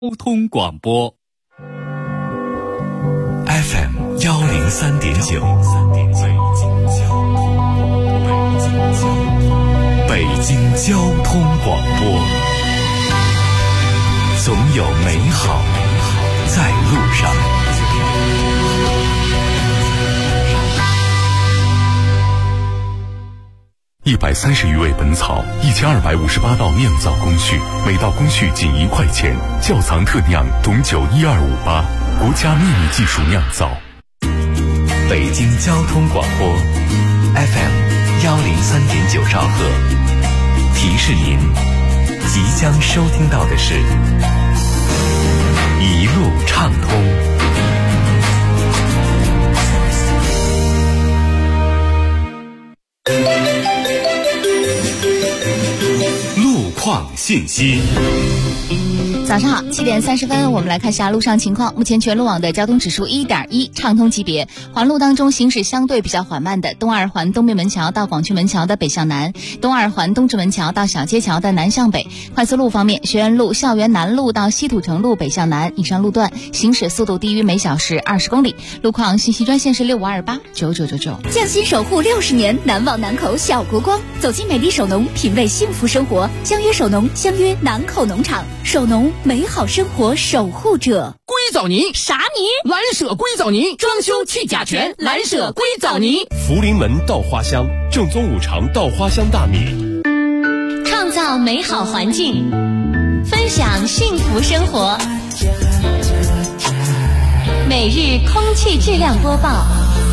交通广播 FM 103.9，北京交通广播，总有美好在路上。130余味本草，1258道酿造工序，每道工序仅1块钱。窖藏特酿董酒1258，国家秘密技术酿造。北京交通广播 FM 103.9兆赫，提示您即将收听到的是一路畅通。况信息。 早上好，7点30分，我们来看下路上情况。目前全路网的交通指数1.1，畅通级别。环路当中行驶相对比较缓慢的东二环东面门桥到广渠门桥的北向南，东二环东直门桥到小街桥的南向北。快速路方面，学院路校园南路到西土城路北向南，以上路段行驶速度低于每小时20公里。路况信息专线是6528999999。 匠心守护60年，难忘南口小国光。走进美丽首农，品味幸福生活。相约首农，相约南口农场。首农，美好生活守护者。 硅藻泥啥泥？ 蓝舍硅藻泥，装修去甲醛，蓝舍硅藻泥。 福临门稻花香，正宗五常稻花香大米。 创造美好环境，分享幸福生活。每日空气质量播报。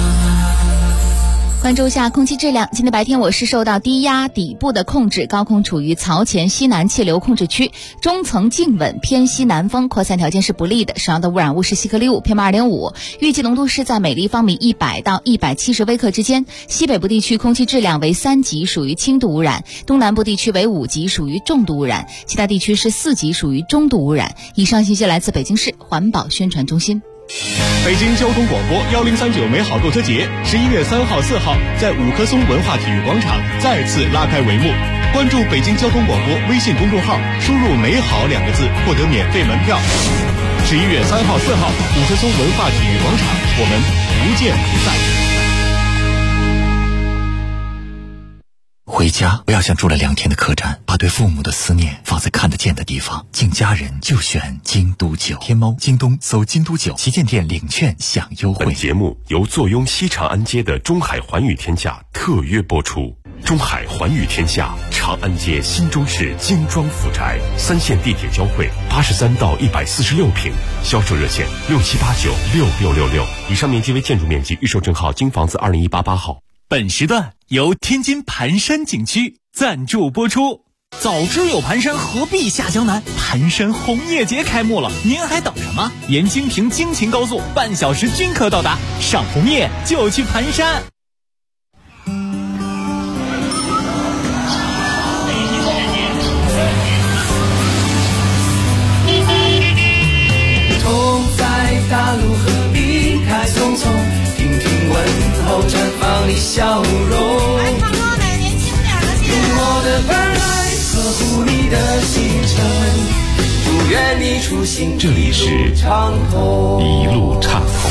关注一下空气质量。今天白天我市受到低压底部的控制，高空处于槽前西南气流控制区，中层静稳，偏西南风，扩散条件是不利的。首要的污染物是细颗粒物 PM2.5， 预计浓度是在每立方米100到170微克之间。西北部地区空气质量为3级，属于轻度污染；东南部地区为5级，属于重度污染；其他地区是4级，属于中度污染。以上信息来自北京市环保宣传中心。 北京交通广播1039美好购车节11月3号、4号在五棵松文化体育广场再次拉开帷幕。关注北京交通广播微信公众号，输入美好2个字获得免费门票。11月3号、4号五棵松文化体育广场，我们不见不散。 回家不要像住了2天的客栈，把对父母的思念放在看得见的地方。敬家人就选京都酒。天猫、京东搜京都酒旗舰店领券享优惠。 本节目由坐拥西长安街的中海环宇天下特约播出。中海环宇天下，长安街新中市精装府宅，3线地铁交汇，83到146平，销售热线67896666。以上面积为建筑面积，预售证号京房子20188号。 本时段由天津盘山景区赞助播出。早知有盘山，何必下江南？盘山红叶节开幕了，您还等什么？沿京平京秦高速半小时均可到达，赏红叶就去盘山。 痛在大路何必开匆匆，听听问候绽放的笑容。 来唱歌的年轻点的戏。 用我的伴来呵护你的行程，祝愿你出行这里是畅通， 一路畅通。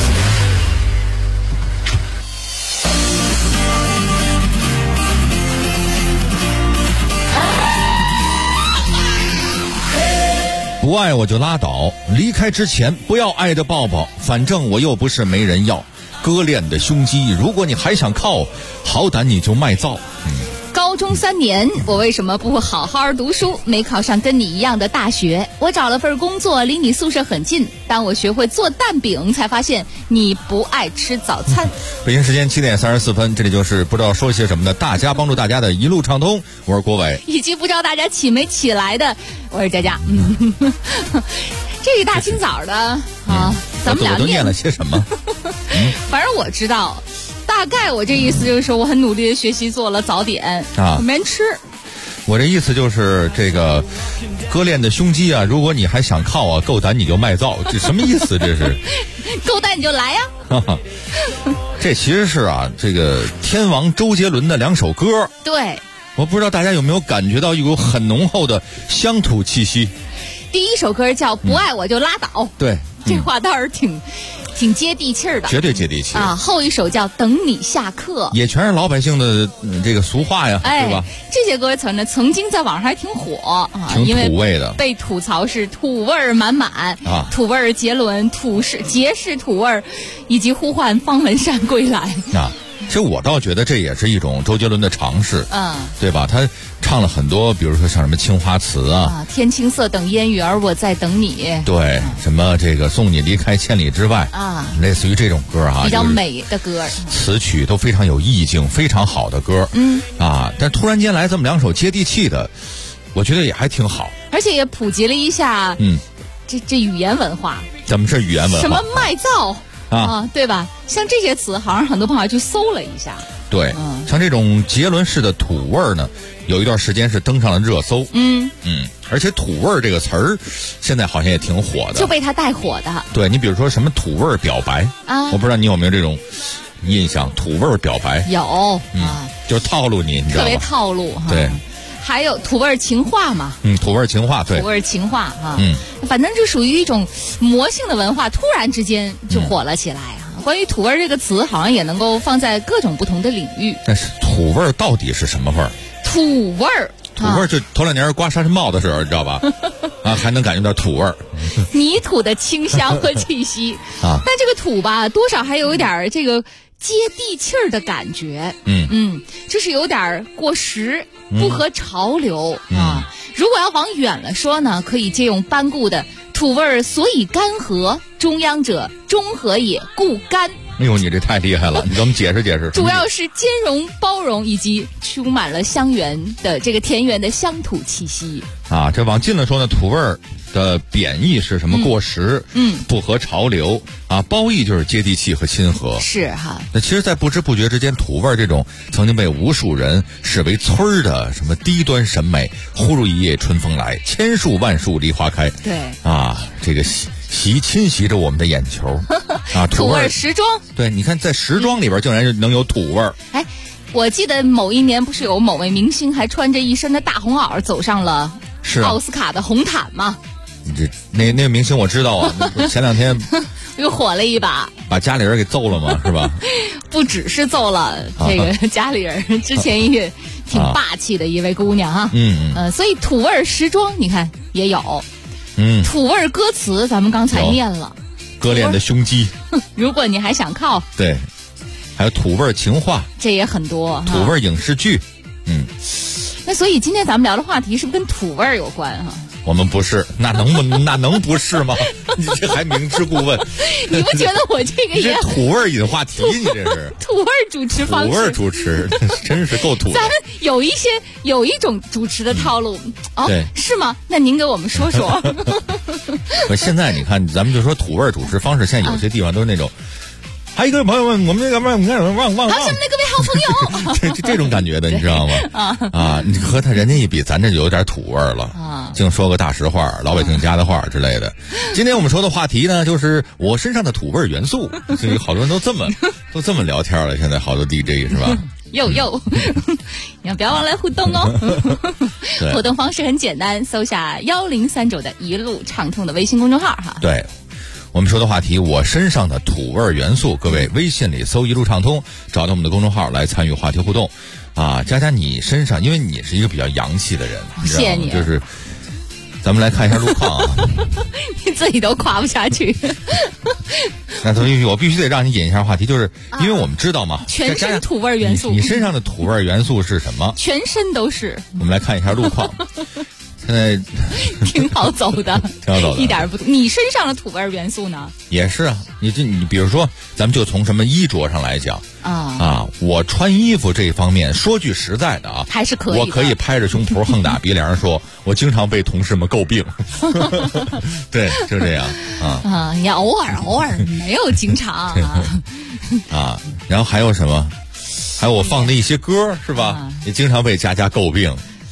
不爱我就拉倒，离开之前不要爱的抱抱，反正我又不是没人要。割裂的胸肌，如果你还想靠，好歹你就卖皂。 高中3年，我为什么不好好读书，没考上跟你一样的大学？我找了份工作，离你宿舍很近。当我学会做蛋饼，才发现你不爱吃早餐。 北京时间7点34分，这里就是不知道说些什么的大家帮助大家的一路畅通，我是郭伟， 以及不知道大家起没起来的，我是佳佳。这一大清早的啊，咱们俩我都念了些什么？ 反正我知道。大概我这意思就是说，我很努力的学习做了早点啊，没人吃。 我这意思就是这个割裂的胸肌啊，如果你还想靠啊，够胆你就卖皂，这什么意思？这是够胆你就来呀！ 这其实是啊，这个天王周杰伦的2首歌。 对， 我不知道大家有没有感觉到一股很浓厚的乡土气息。 第一首歌叫《不爱我就拉倒》， 对， 这话倒是挺接地气儿的， 绝对接地气啊。后一首叫《等你下课》， 也全是老百姓的这个俗话呀，对吧？ 这些歌词呢，曾经在网上还挺火啊， 挺土味的， 被吐槽是土味儿满满啊，土味儿杰伦、杰式土味儿，以及呼唤方文山归来啊。其实我倒觉得这也是一种周杰伦的尝试，对吧？他唱了很多，比如说像什么青花瓷啊， 天青色等烟雨儿，我在等你。 对，什么这个送你离开千里之外啊，类似于这种歌啊， 比较美的歌， 词曲都非常有意境，非常好的歌。但突然间来这么两首接地气的，我觉得也还挺好， 而且也普及了一下，这语言文化。 怎么是语言文化？ 什么卖皂？对吧？像这些词，好像很多朋友去搜了一下。 对，像这种杰伦式的土味儿呢，有一段时间是登上了热搜。而且土味儿这个词儿，现在好像也挺火的， 就被他带火的。 对，你比如说什么土味儿表白啊，我不知道你有没有这种印象，土味儿表白有就是套路你知道吗？ 特别套路哈。对。还有土味情话嘛？ 土味情话，对， 土味情话哈。反正就属于一种魔性的文化，突然之间就火了起来啊。关于土味这个词，好像也能够放在各种不同的领域。 但是土味到底是什么味儿？ 土味儿， 就头2年刮沙尘暴的时候，你知道吧？还能感觉到土味儿， 泥土的清香和气息啊。但这个土吧，多少还有一点这个接地气儿的感觉。就是有点过时，不合潮流啊。如果要往远了说呢，可以借用班固的土味儿所以干涸，中央者中和也，故干。 哎呦，你这太厉害了！你给我们解释解释。 主要是兼容包容，以及充满了香园的这个田园的乡土气息啊。这往近了说呢，土味儿的贬义是什么？过时，不合潮流啊。褒义就是接地气和亲和。 是哈。 那其实，在不知不觉之间，土味儿这种曾经被无数人视为村儿的什么低端审美，忽如一夜春风来，千树万树梨花开。 对啊，这个侵袭着我们的眼球啊！ 土味时装， 对，你看在时装里边竟然能有土味儿。 哎，我记得某一年不是有某位明星还穿着一身的大红袄走上了奥斯卡的红毯吗？ 那个明星我知道啊，前2天又火了一把， 把家里人给揍了嘛，是吧？ 不只是揍了这个家里人，之前也挺霸气的一位姑娘啊。所以土味时装你看也有。土味歌词咱们刚才念了， 割裂的胸肌。 如果你还想靠， 对，还有土味情话， 这也很多。 土味影视剧， 那所以今天咱们聊的话题是不是跟土味有关哈？ 我们不是，那能不是吗？你这还明知故问， 你不觉得我这个也土味引话题？你这是土味主持方式， 土味主持真是够土的。 咱们有一种主持的套路对， 是吗？那您给我们说说。 现在你看，咱们就说土味主持方式，现在有些地方都是那种。还有一个朋友们，我们那个忘， 好像那个位好朋友，这种感觉的，你知道吗？你和人家一比，咱这就有点土味了啊！净说个大实话，老百姓家的话之类的。今天我们说的话题呢，就是我身上的土味元素。所以好多人都这么聊天了，现在好多 DJ 是吧？ 你要不要忘了互动哦？互动方式很简单，搜下103.9的一路畅通的微信公众号哈。 对。我们说的话题，我身上的土味元素，各位微信里搜一路畅通，找到我们的公众号来参与话题互动啊。佳你身上，因为你是一个比较洋气的人， 谢谢你。 就是咱们来看一下路况啊。 你自己都夸不下去。 那所以我必须得让你引一下话题，就是因为我们知道嘛， 全身土味元素， 你身上的土味元素是什么？ 全身都是。 我们来看一下路况。现在挺好走的， 挺好走的， 一点不。你身上的土味元素呢？ 也是啊，你比如说，咱们就从什么衣着上来讲我穿衣服这一方面，说句实在的啊， 还是可以的。 我可以拍着胸脯横打鼻梁说，我经常被同事们诟病。对，就这样也偶尔没有经常然后还有什么？还有我放的一些歌是吧？也经常被家诟病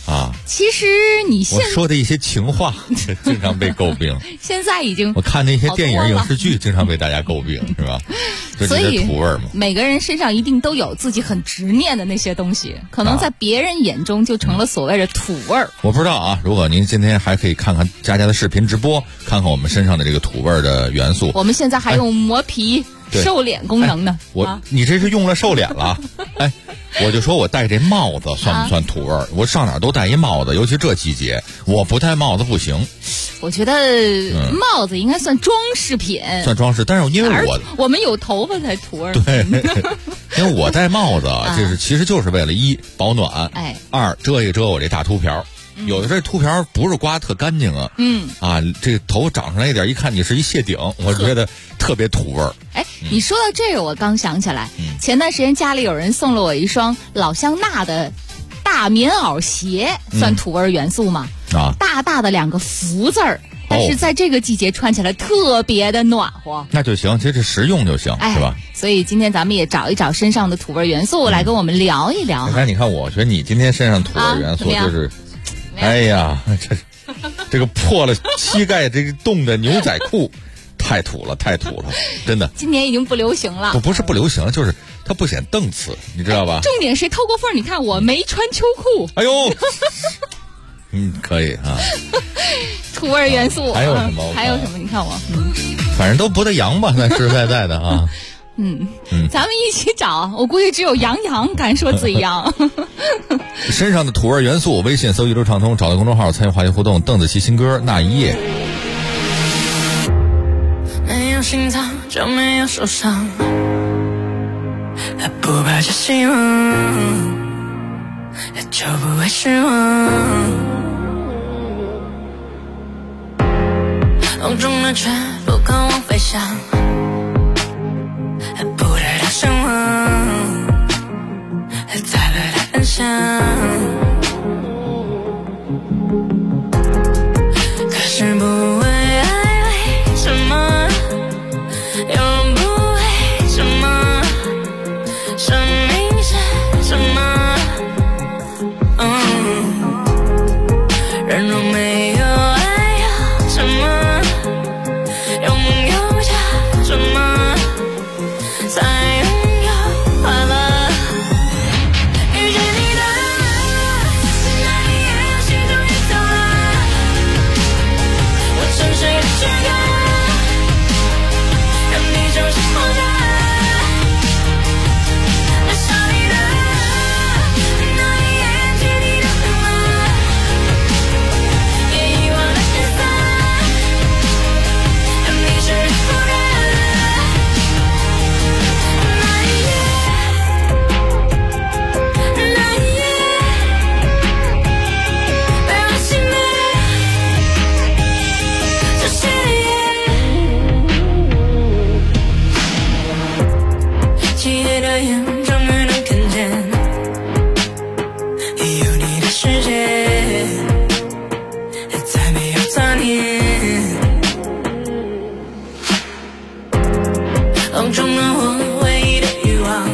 其实你我说的一些情话经常被诟病。 现在已经我看那些电影影视剧经常被大家诟病，是吧？ 所以土味嘛， 每个人身上一定都有自己很执念的那些东西，可能在别人眼中就成了所谓的土味儿。 我不知道啊，如果您今天还可以看看佳佳的视频直播，看看我们身上的这个土味的元素。 我们现在还用磨皮、瘦脸功能呢。 你这是用了瘦脸了？哎，我就说我戴这帽子算不算土味儿？我上哪都戴一帽子，尤其这季节，我不戴帽子不行。 我觉得帽子应该算装饰品， 算装饰。但是因为我们有头发才土味儿。 对，因为我戴帽子，其实就是为了一保暖，二遮一遮我这大秃瓢。有的这秃瓢不是刮特干净啊，这个头长上来一点，一看你是一谢顶，我觉得特别土味儿。 你说到这个，我刚想起来，前段时间家里有人送了我一双老香娜的大棉袄鞋，算土味元素吗？大大的2个福字儿，但是在这个季节穿起来特别的暖和。 那就行，其实实用就行，是吧？ 所以今天咱们也找一找身上的土味元素来跟我们聊一聊。 你看，我觉得你今天身上土味元素就是。哎呀，这个破了膝盖这个洞的牛仔裤，太土了，真的。 今年已经不流行了， 不是不流行，就是它不显瞪刺，你知道吧？ 重点是透过缝，你看我没穿秋裤。 哎呦，可以啊。 土味元素还有什么？ 还有什么？你看我， 反正都不得洋吧，那实实在在的啊。 咱们一起找，我估计只有杨洋敢说自己洋。 身上的土味元素，微信搜一周畅通，找到公众号参与话题互动。邓紫棋新歌《那一夜》。 没有心脏就没有受伤，不抱着希望就不会失望，梦中的全部渴望飞翔，不带它声望，再被它分享。可是不为爱，为什么又不为什么？生命是什么？人若没有爱要什么？拥有着什么？才拥有快乐？遇见你的那一夜，心终于走了。我沉睡的躯壳，让你重新活着。我想你的那一夜，距离的很远，也遗忘了颜色，让你是否认？漆黑的眼终于能看见，有你的世界，再没有杂念。梦中的我唯一的欲望，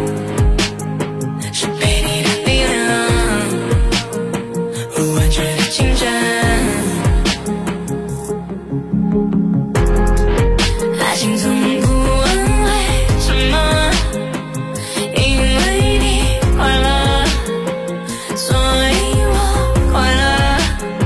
是被你的力量完全的侵占。爱情从不问为什么，因为你快乐，所以我快乐。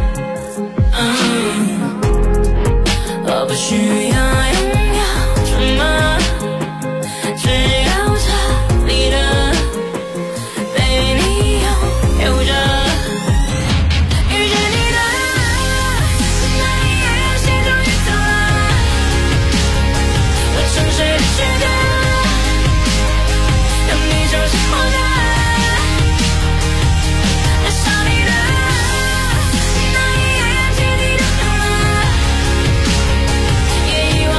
我不需要拥有什么，只要这里的被你拥有着。遇见你的那一夜，心终于走了。我沉睡的躯壳，让你重新活着。我想你的那一夜，距离的很远，也遗忘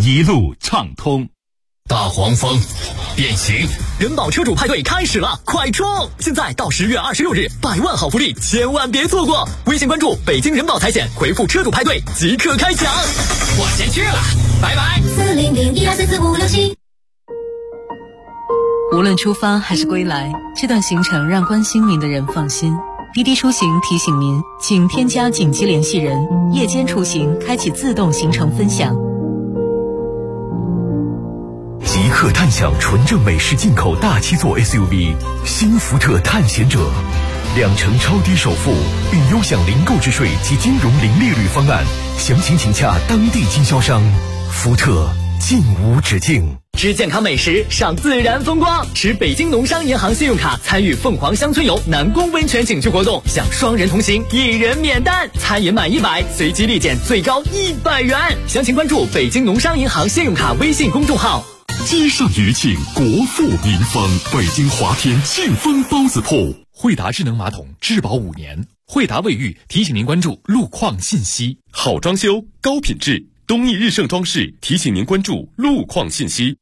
一路畅通。 大黄蜂变形人保车主派对开始了，快冲！现在到10月26日，100万好福利，千万别错过！微信关注北京人保财险，回复车主派对即刻开奖。我先去了，拜拜。 40012344567。 无论出发还是归来，这段行程让关心您的人放心。滴滴出行提醒您，请添加紧急联系人，夜间出行开启自动行程分享。 即刻探享纯正美式进口大7座 SUV 新福特探险者，2成超低首付，并优享零购置税及金融零利率方案，详情请洽当地经销商。福特尽无止境。 吃健康美食，赏自然风光，持北京农商银行信用卡参与凤凰乡村游南宫温泉景区活动，享双人同行1人免单，餐饮满100随机立减最高100元。详情关注北京农商银行信用卡微信公众号。 街上余庆，国富民丰，北京华天庆丰包子铺。 惠达智能马桶质保5年，惠达卫浴提醒您关注路况信息。 好装修，高品质，东义日盛装饰提醒您关注路况信息。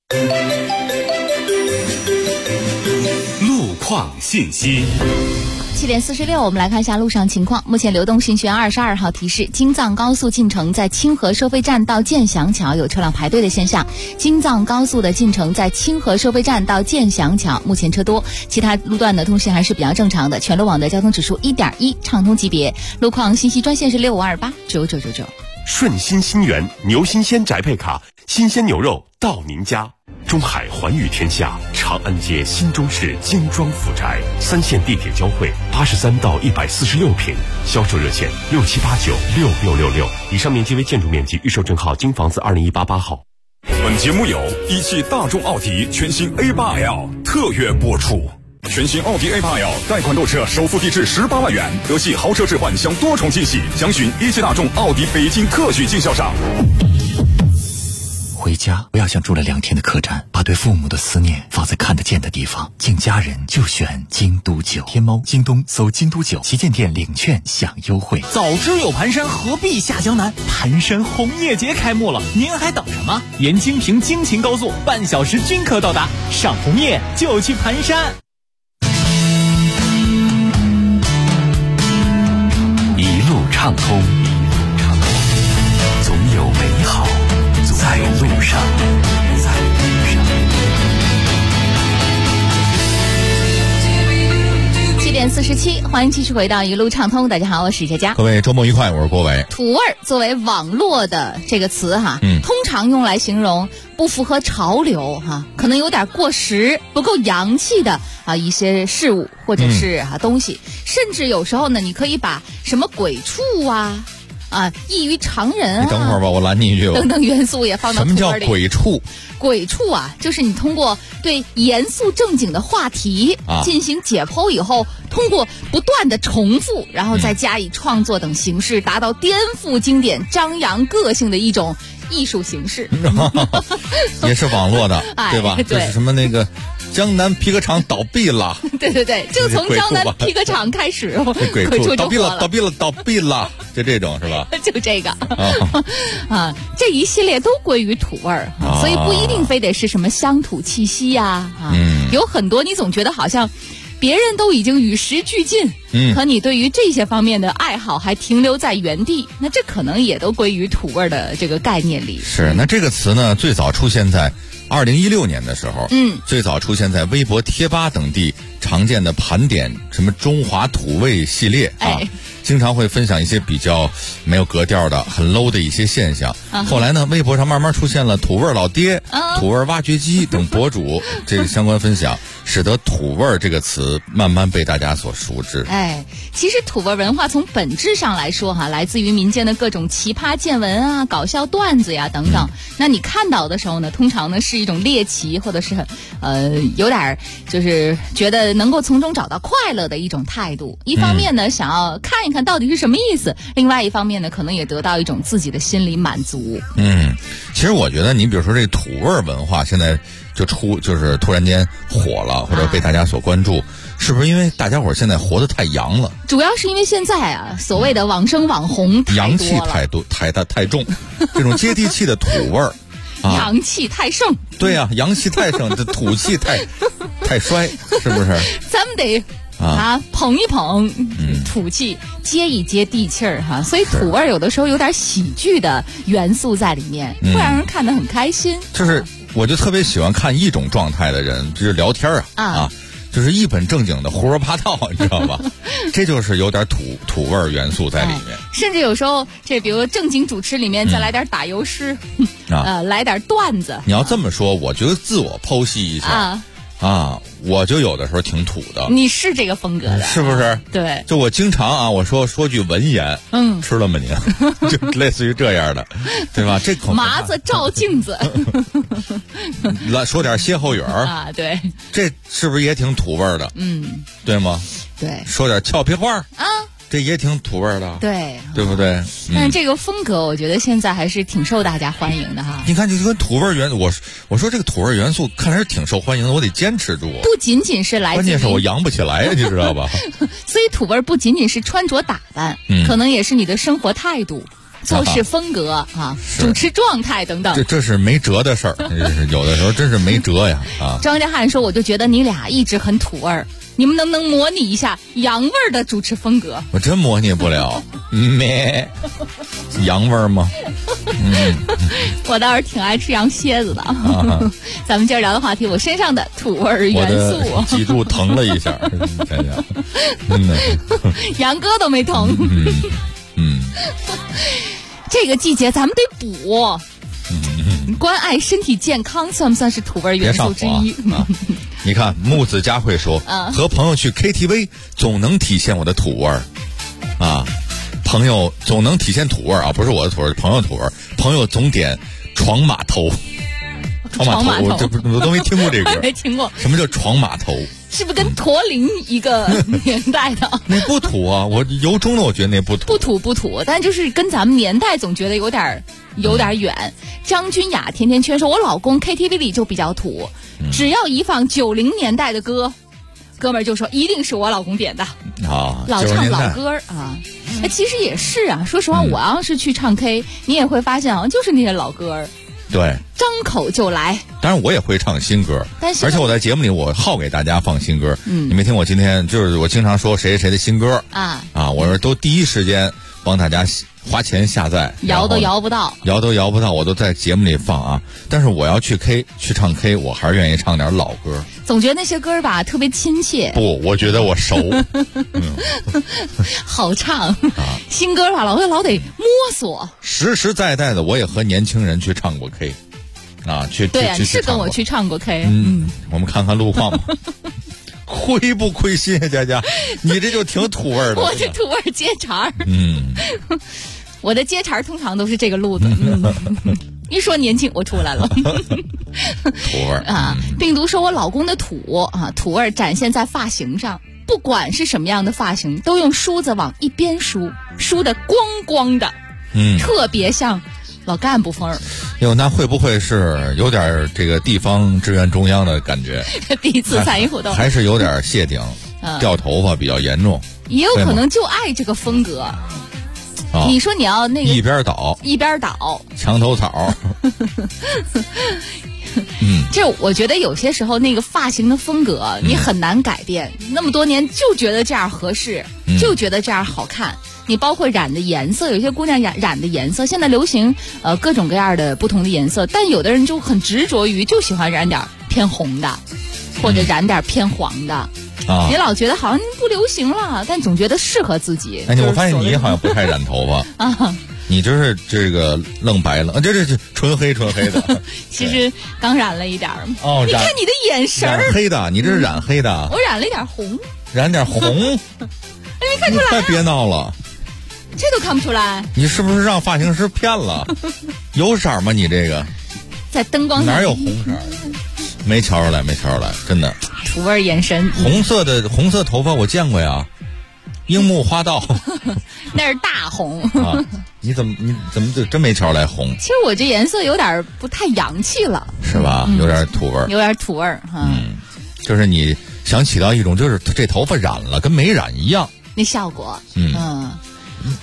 路况信息。 7点46，我们来看一下路上情况。目前流动信息源22号提示，京藏高速进城在清河收费站到建祥桥有车辆排队的现象。京藏高速的进城在清河收费站到建祥桥目前车多，其他路段的通行还是比较正常的。全路网的交通指数1.1，畅通级别。路况信息专线是6528999999。 顺心新源牛新鲜宅配卡，新鲜牛肉到您家。中海寰宇天下长安街新中式精装府宅，3线地铁交汇，83到146平，销售热线67896666。以上面积为建筑面积，预售证号京房子20188号。 本节目由一汽大众奥迪全新 A8L 特约播出。全新奥迪 A8L 贷款购车首付低至18万元，德系豪车置换享多重惊喜，详询一汽大众奥迪北京特许经销商。 回家不要像住了2天的客栈，把对父母的思念放在看得见的地方。敬家人就选京都酒，天猫、京东搜京都酒旗舰店领券享优惠。 早知有盘山，何必下江南？盘山红叶节开幕了，您还等什么？沿京平京秦高速半小时均可到达，赏红叶就去盘山。 一路畅通，总有美好在路上。 7点47，欢迎继续回到一路畅通。大家好，我是佳佳。 各位周末愉快，我是郭伟。 土味儿作为网络的这个词哈，通常用来形容不符合潮流哈，可能有点过时、不够洋气的一些事物或者是东西，甚至有时候呢，你可以把什么鬼畜异于常人你等会儿吧，我拦你一句吧。 等等元素也放到什么叫鬼畜？ 鬼畜就是你通过对严肃正经的话题进行解剖以后，通过不断的重复，然后再加以创作等形式，达到颠覆经典、张扬个性的一种艺术形式。 也是网络的，对吧？ 对， 就是什么那个江南皮革厂倒闭了。 对，就从江南皮革厂开始， 鬼畜倒闭了，就这种是吧？ 就这个这一系列都归于土味儿，所以不一定非得是什么乡土气息有很多你总觉得好像别人都已经与时俱进，可你对于这些方面的爱好还停留在原地，那这可能也都归于土味的这个概念里。 是，那这个词呢，最早出现在2016年的时候，最早出现在微博、贴吧等地常见的盘点什么中华土味系列经常会分享一些比较没有格调的、很 low 的一些现象。后来呢，微博上慢慢出现了土味老爹、土味挖掘机等博主这个相关分享，使得土味这个词慢慢被大家所熟知。 其实土味文化从本质上来说来自于民间的各种奇葩见闻搞笑段子呀等等。那你看到的时候呢，通常呢是一种猎奇，或者是有点就是觉得能够从中找到快乐的一种态度。一方面呢，想要看一看到底是什么意思，另外一方面呢，可能也得到一种自己的心理满足。 其实我觉得你比如说这土味文化现在就是突然间火了，或者被大家所关注，是不是因为大家伙现在活得太洋了？ 主要是因为现在所谓的网生网红太多了， 洋气太重，这种接地气的土味阳气太盛。 对呀，阳气太盛，这土气太衰，是不是？ 咱们得捧一捧土气，接一接地气儿哈。所以土味有的时候有点喜剧的元素在里面，会让人看得很开心。 就是我就特别喜欢看一种状态的人，就是聊天啊。就是一本正经的胡说八道，你知道吧？这就是有点土味元素在里面。 甚至有时候，比如正经主持里面再来点打油诗，来点段子。 你要这么说，我觉得自我剖析一下我就有的时候挺土的。 你是这个风格的， 是不是？ 对。 就我经常我说句文言，吃了吗您？就类似于这样的，对吧？这口麻子照镜子， 来说点歇后语儿对， 这是不是也挺土味的？对吗？ 对。 说点俏皮话这也挺土味的，对不对？ 但是这个风格，我觉得现在还是挺受大家欢迎的哈。 你看，就跟土味元素，我说这个土味元素看来是挺受欢迎的，我得坚持住。 不仅仅是来自于， 关键是我扬不起来呀，你知道吧？ 所以土味不仅仅是穿着打扮，可能也是你的生活态度、做事风格主持状态等等。 这是没辙的事儿，有的时候真是没辙呀张家汉说：“我就觉得你俩一直很土味儿。”你们能不能模拟一下洋味儿的主持风格？ 我真模拟不了，洋味儿吗？ 我倒是挺爱吃羊蝎子的。咱们今儿聊的话题，我身上的土味元素， 我的脊柱疼了一下，想想，真的， 杨哥都没疼。这个季节咱们得补。关爱身体健康算不算是土味元素之一？ 你看木子佳慧说，和朋友去 KTV 总能体现我的土味儿朋友总能体现土味儿不是我的土味儿，朋友土味儿。朋友总点床码头， 床码头， 我都没听过这个， 没听过。 什么叫床码头？ 是不是跟驼铃一个年代的？ 那不土我由衷的我觉得那不土， 不土，但就是跟咱们年代总觉得有点远。张君雅甜甜圈说，我老公 KTV 里就比较土，只要一放90年代的歌，哥们儿就说一定是我老公点的老唱老歌其实也是说实话，我要是去唱 K， 你也会发现就是那些老歌对， 张口就来。 当然我也会唱新歌，而且我在节目里我好给大家放新歌。你没听我今天就是我经常说谁的新歌我说都第一时间帮大家花钱下载， 摇都摇不到， 我都在节目里放但是我要去唱 K， 我还是愿意唱点老歌。 总觉得那些歌吧特别亲切。 不，我觉得我熟。 好唱新歌吧，老得摸索。 实实在在的，我也和年轻人去唱过 K， 对是跟我去唱过 K。 我们看看路况吧。亏不亏心啊，佳佳？你这就挺土味的。 我这土味接茬儿。我的接茬儿通常都是这个路子。一说年轻，我出来了。 土味病毒说我老公的土味展现在发型上，不管是什么样的发型，都用梳子往一边梳得光光的，特别像老干部风儿。 那会不会是有点这个地方支援中央的感觉？ 第一次参与活动， 还是有点谢顶，掉头发比较严重。 也有可能就爱这个风格。你说你要那个一边倒，墙头草。 这我觉得有些时候那个发型的风格你很难改变，那么多年就觉得这样合适，就觉得这样好看。你包括染的颜色，有些姑娘染的颜色，现在流行各种各样的不同的颜色，但有的人就很执着于就喜欢染点偏红的，或者染点偏黄的。你老觉得好像不流行了，但总觉得适合自己。 我发现你好像不太染头发你就是这个愣白了，这纯黑的。 其实刚染了一点你看你的眼神染黑的，你这是染黑的。 我染了一点红。 染点红？ 没看出来。 太别闹了， 这都看不出来。 你是不是让发型师骗了？有色吗？你这个在灯光下哪有红色？没瞧出来，真的。 土味眼神。 红色头发我见过呀，樱木花道。 那是大红你怎么就真没瞧出来红？ 其实我这颜色有点不太洋气了， 是吧？有点土味就是你想起到一种就是这头发染了跟没染一样那效果。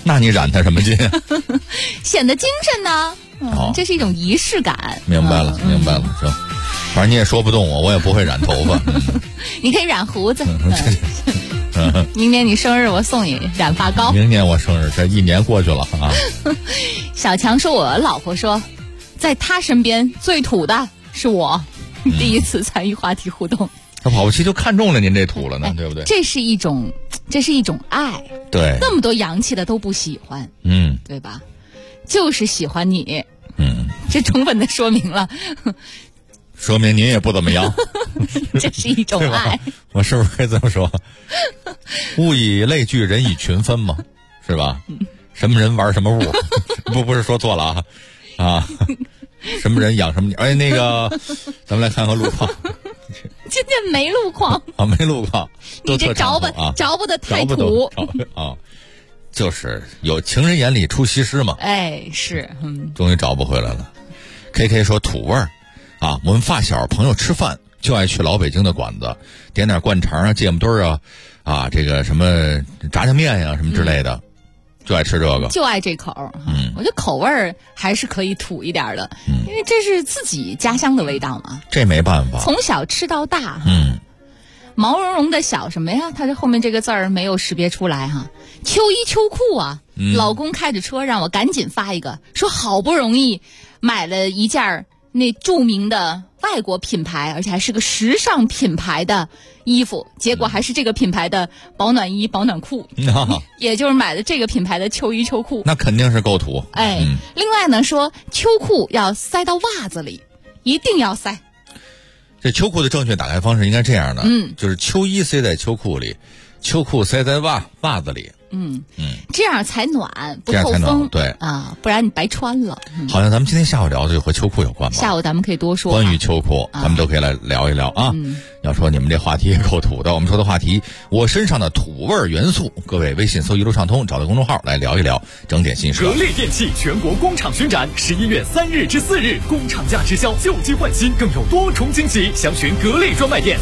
那你染它什么劲？ 显得精神呢。这是一种仪式感。 明白了，明白了，行。反正你也说不动我也不会染头发。 你可以染胡子。明年你生日我送你染发膏。 明年我生日，这一年过去了啊。 小强说，我老婆说，在他身边最土的是我。第一次参与话题互动， 他保不齐就看中了您这土了呢，对不对？ 这是一种爱。 对， 那么多洋气的都不喜欢，对吧？就是喜欢你，这充分的说明了。 说明您也不怎么样。 这是一种爱。 我是不是可以这么说？物以类聚，人以群分嘛，是吧？什么人玩什么物？不是说错了啊。什么人养什么鸟？那个，咱们来看看路况。 今天没路况啊，没路况。 你这着不得太土啊！就是有情人眼里出西施嘛。 是， 终于找不回来了。KK 说土味儿啊，我们发小朋友吃饭就爱去老北京的馆子，点点灌肠啊、芥末墩儿啊，这个什么炸酱面呀、什么之类的。就爱吃这个， 就爱这口。我觉得口味儿还是可以土一点的，因为这是自己家乡的味道嘛。 这没办法， 从小吃到大。毛茸茸的小什么呀？它这后面这个字儿没有识别出来哈。秋衣秋裤啊，老公开着车让我赶紧发一个，说好不容易买了一件那著名的外国品牌，而且还是个时尚品牌的衣服，结果还是这个品牌的保暖衣、保暖裤，也就是买的这个品牌的秋衣秋裤。 那肯定是够土。 另外呢，说秋裤要塞到袜子里，一定要塞。 这秋裤的正确打开方式应该这样的，就是秋衣塞在秋裤里，秋裤塞在袜子里。 这样才暖，不透风。 对啊，不然你白穿了。 好像咱们今天下午聊的就和秋裤有关吧？ 下午咱们可以多说。 关于秋裤，咱们都可以来聊一聊啊。要说你们这话题也够土的，我们说的话题，我身上的土味元素，各位微信搜一路畅通，找到公众号来聊一聊，整点心事。 格力电器全国工厂巡展，11月3日至4日，工厂价直销，旧机换新，更有多重惊喜。详询格力专卖店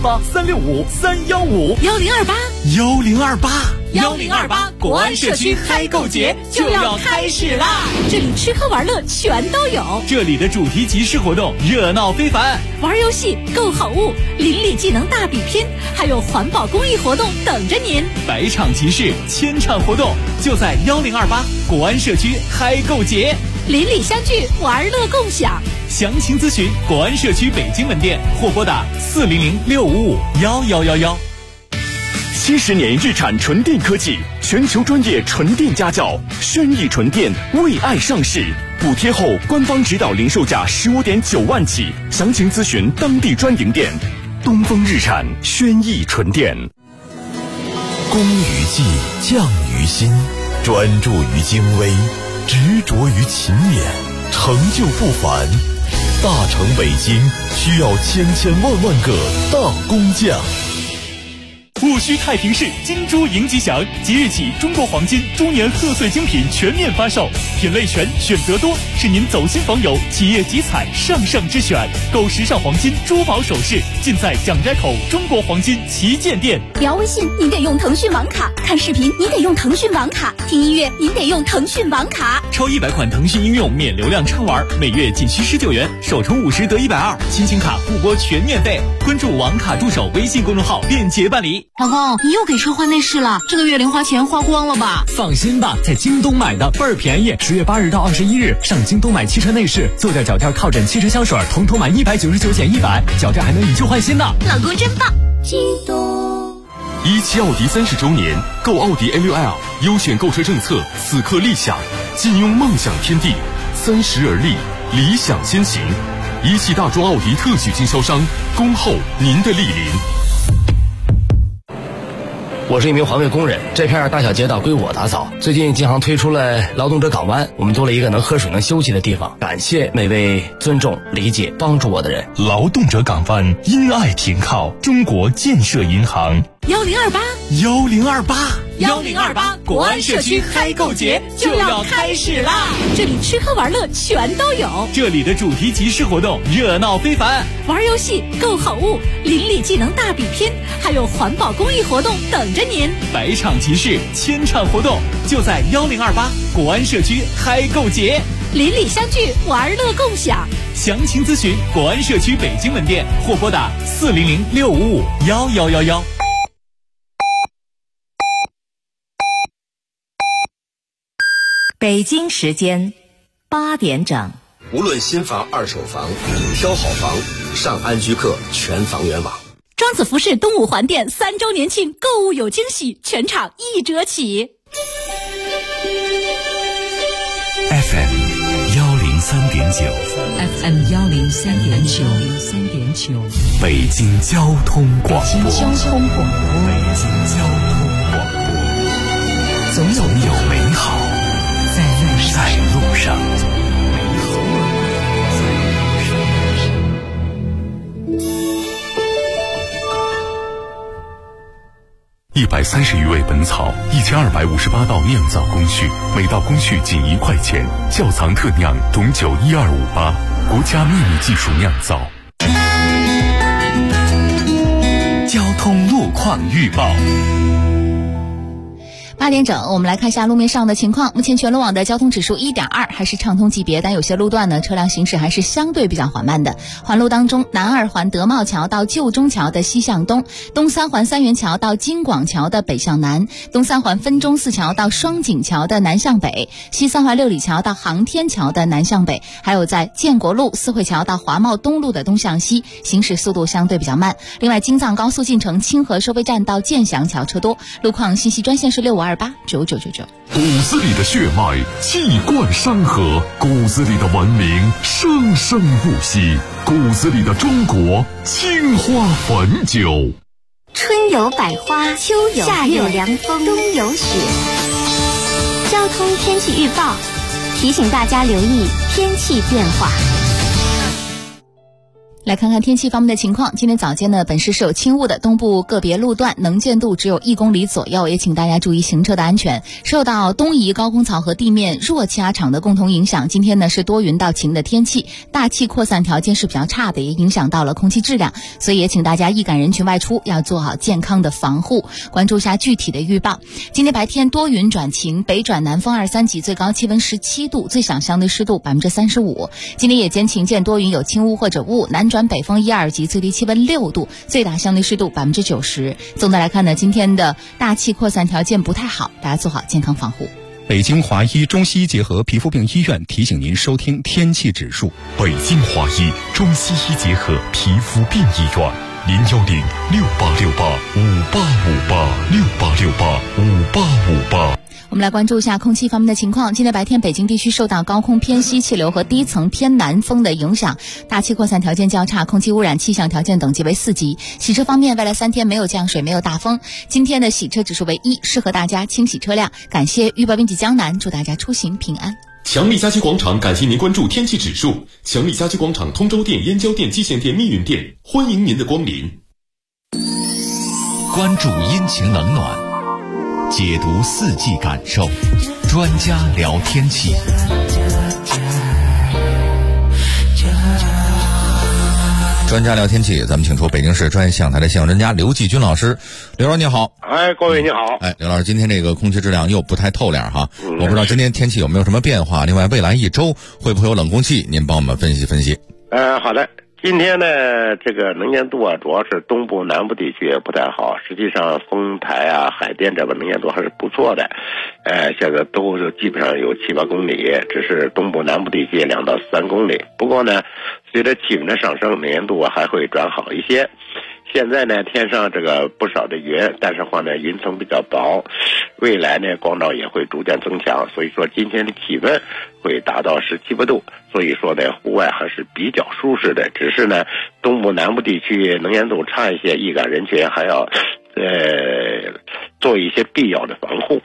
4008-365-315。1028国安社区嗨购节就要开始啦！ 这里吃喝玩乐全都有， 这里的主题集市活动热闹非凡， 玩游戏、购好物、邻里技能大比拼，还有环保公益活动等着您。 百场集市，千场活动，就在1028国安社区嗨购节， 邻里相聚，玩乐共享。 详情咨询国安社区北京门店或拨打400-655-1111。 70年日产纯电科技，全球专业纯电家教，轩逸纯电为爱上市，补贴后官方指导零售价15.9万起，详情咨询当地专营店。东风日产轩逸纯电。 工于技，匠于心，专注于精微，执着于勤勉，成就不凡。大成北京需要千万个大工匠。 戊戌太平市金猪迎吉祥，即日起中国黄金猪年贺岁精品全面发售，品类全，选择多，是您走亲访友、企业集采上之选。购时尚黄金珠宝首饰，尽在蒋斋口中国黄金旗舰店。 聊微信您得用腾讯网卡，看视频您得用腾讯网卡，听音乐您得用腾讯网卡。 超100款腾讯应用免流量畅玩，每月仅需19元，首充50得120，亲情卡互拨全免费。关注网卡助手微信公众号，便捷办理。 老公，你又给车换内饰了，这个月零花钱花光了吧？ 放心吧，在京东买的倍儿便宜，10月8日到21日，上京东买汽车内饰，坐垫、脚垫、靠枕、汽车香水，统统满199减100，脚垫还能以旧换新呢。 老公真棒！京东。 17奥迪30周年，购奥迪 A6L， 优选购车政策此刻立享，尽拥梦想天地，30而立，理想先行。17大众奥迪特许经销商，恭候您的莅临。 我是一名环卫工人，这片大小街道归我打扫。最近京杭推出了劳动者港湾，我们多了一个能喝水能休息的地方。感谢每位尊重、理解、帮助我的人。 劳动者港湾，因爱停靠，中国建设银行。 1028国安社区嗨购节就要开始啦！ 这里吃喝玩乐全都有， 这里的主题集市活动热闹非凡， 玩游戏、购好物、邻里技能大比拼，还有环保公益活动等着您。 百场集市，千场活动，就在1028国安社区嗨购节， 邻里相聚，玩乐共享。 详情咨询国安社区北京门店或拨打400-655-1111。 北京时间8点整。 无论新房、二手房，挑好房，上安居客全房源网。 庄子服饰东五环店3周年庆购物有惊喜，全场1折起。 FM 103.9 FM 103.9 北京交通广播。 北京交通广播。 总有美好在路上。130余味本草，1258道酿造工序，每道工序仅1块钱。窖藏特酿董酒12588，国家秘密技术酿造。交通路况预报。 8点整，我们来看一下路面上的情况。目前全路网的交通指数1.2，还是畅通级别，但有些路段呢，车辆行驶还是相对比较缓慢的。环路当中，南二环德茂桥到旧中桥的西向东，东三环三元桥到金广桥的北向南，东三环分钟寺桥到双井桥的南向北，西三环六里桥到航天桥的南向北，还有在建国路四惠桥到华贸东路的东向西，行驶速度相对比较慢。另外，京藏高速进城清河收费站到建祥桥车多。路况信息专线是6528999999。 骨子里的血脉气贯山河，骨子里的文明生生不息，骨子里的中国青花汾酒。 春有百花，秋有夏有凉风，冬有雪。交通天气预报提醒大家留意天气变化。 来看看天气方面的情况。今天早间呢，本市是有轻雾的，东部个别路段能见度只有1公里左右，也请大家注意行车的安全。受到东移高空槽和地面弱气压场的共同影响，今天呢是多云到晴的天气，大气扩散条件是比较差的，也影响到了空气质量，所以也请大家易感人群外出要做好健康的防护。关注一下具体的预报。今天白天多云转晴，北转南风2、3级，最高气温17度，最小相对湿度35%。今天夜间晴间多云有轻雾或者雾，南转北风1、2级，最低气温6度，最大相对湿度90%。总的来看呢，今天的大气扩散条件不太好，大家做好健康防护。 北京华医中西医结合皮肤病医院提醒您收听天气指数。 北京华医中西医结合皮肤病医院，01068685858，68685858。 我们来关注一下空气方面的情况。今天白天北京地区受到高空偏西气流和低层偏南风的影响，大气扩散条件较差，空气污染气象条件等级为4级。洗车方面，未来3天没有降水，没有大风。今天的洗车指数为1，适合大家清洗车辆。感谢预报编辑江南，祝大家出行平安。 强力家居广场感谢您关注天气指数。强力家居广场通州店、燕郊店、蓟县店、密云店，欢迎您的光临。 关注阴晴冷暖，解读4季感受，专家聊天气。 专家聊天气，咱们请出北京市专业气象台的气象专家刘继军老师。刘老师你好。 各位你好。 刘老师，今天这个空气质量又不太透亮哈，我不知道今天天气有没有什么变化，另外未来1周会不会有冷空气，您帮我们分析分析。 好的。今天呢，这个能见度啊，主要是东部、南部地区也不太好。实际上，丰台啊、海淀这边能见度还是不错的，现在都是基本上有7、8公里，只是东部、南部地区2到3公里。不过呢，随着气温的上升，能见度还会转好一些。现在呢，天上这个不少的云，但是话呢，云层比较薄，未来呢，光照也会逐渐增强，所以说今天的气温会达到17、8度，所以说呢，户外还是比较舒适的。只是呢，东部、南部地区能见度差一些，易感人群还要做一些必要的防护。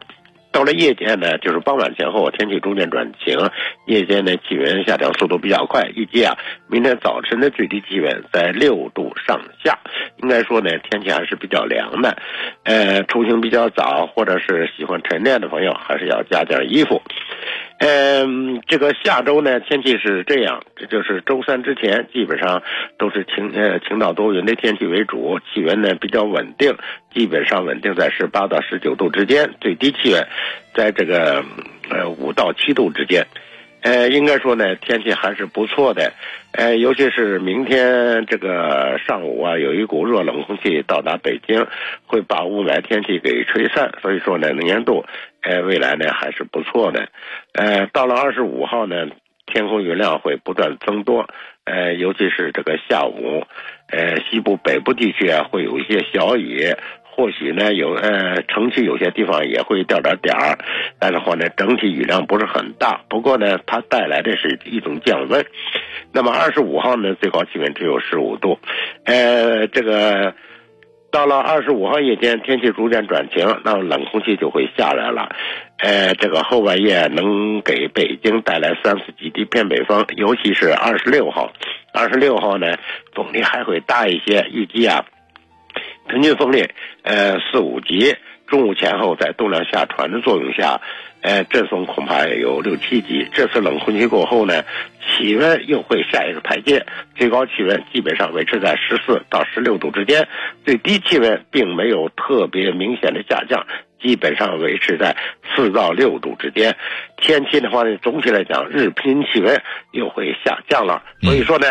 到了夜间呢，就是傍晚前后，天气逐渐转晴，夜间呢气温下降速度比较快，预计明天早晨的最低气温在6度上下，应该说呢天气还是比较凉的。出行比较早或者是喜欢晨练的朋友，还是要加件衣服。这个下周呢天气是这样，这就是周三之前基本上都是晴到多云的天气为主，气温呢比较稳定，基本上稳定在18到19度之间，最低气温在这个5到7度之间。应该说呢天气还是不错的。尤其是明天这个上午有一股热冷空气到达北京，会把雾霾天气给吹散，所以说呢能见度未来呢还是不错的。到了25号呢，天空云量会不断增多，尤其是这个下午，西部北部地区会有一些小雨，或许呢城区有些地方也会掉点儿，但是话呢整体雨量不是很大，不过呢它带来的是一种降温。那么25号呢最高气温只有15度，这个到了25号夜间天气逐渐转晴，那么冷空气就会下来了。这个后半夜能给北京带来3、4级的偏北风，尤其是26号呢风力还会大一些，预计平均风力4、5级，中午前后在动量下传的作用下，阵风恐怕也有6、7级。这次冷空气过后呢，气温又会下一个台阶，最高气温基本上维持在14到16度之间，最低气温并没有特别明显的下降，基本上维持在4到6度之间。天气的话呢，总体来讲日平均气温又会下降了，所以说呢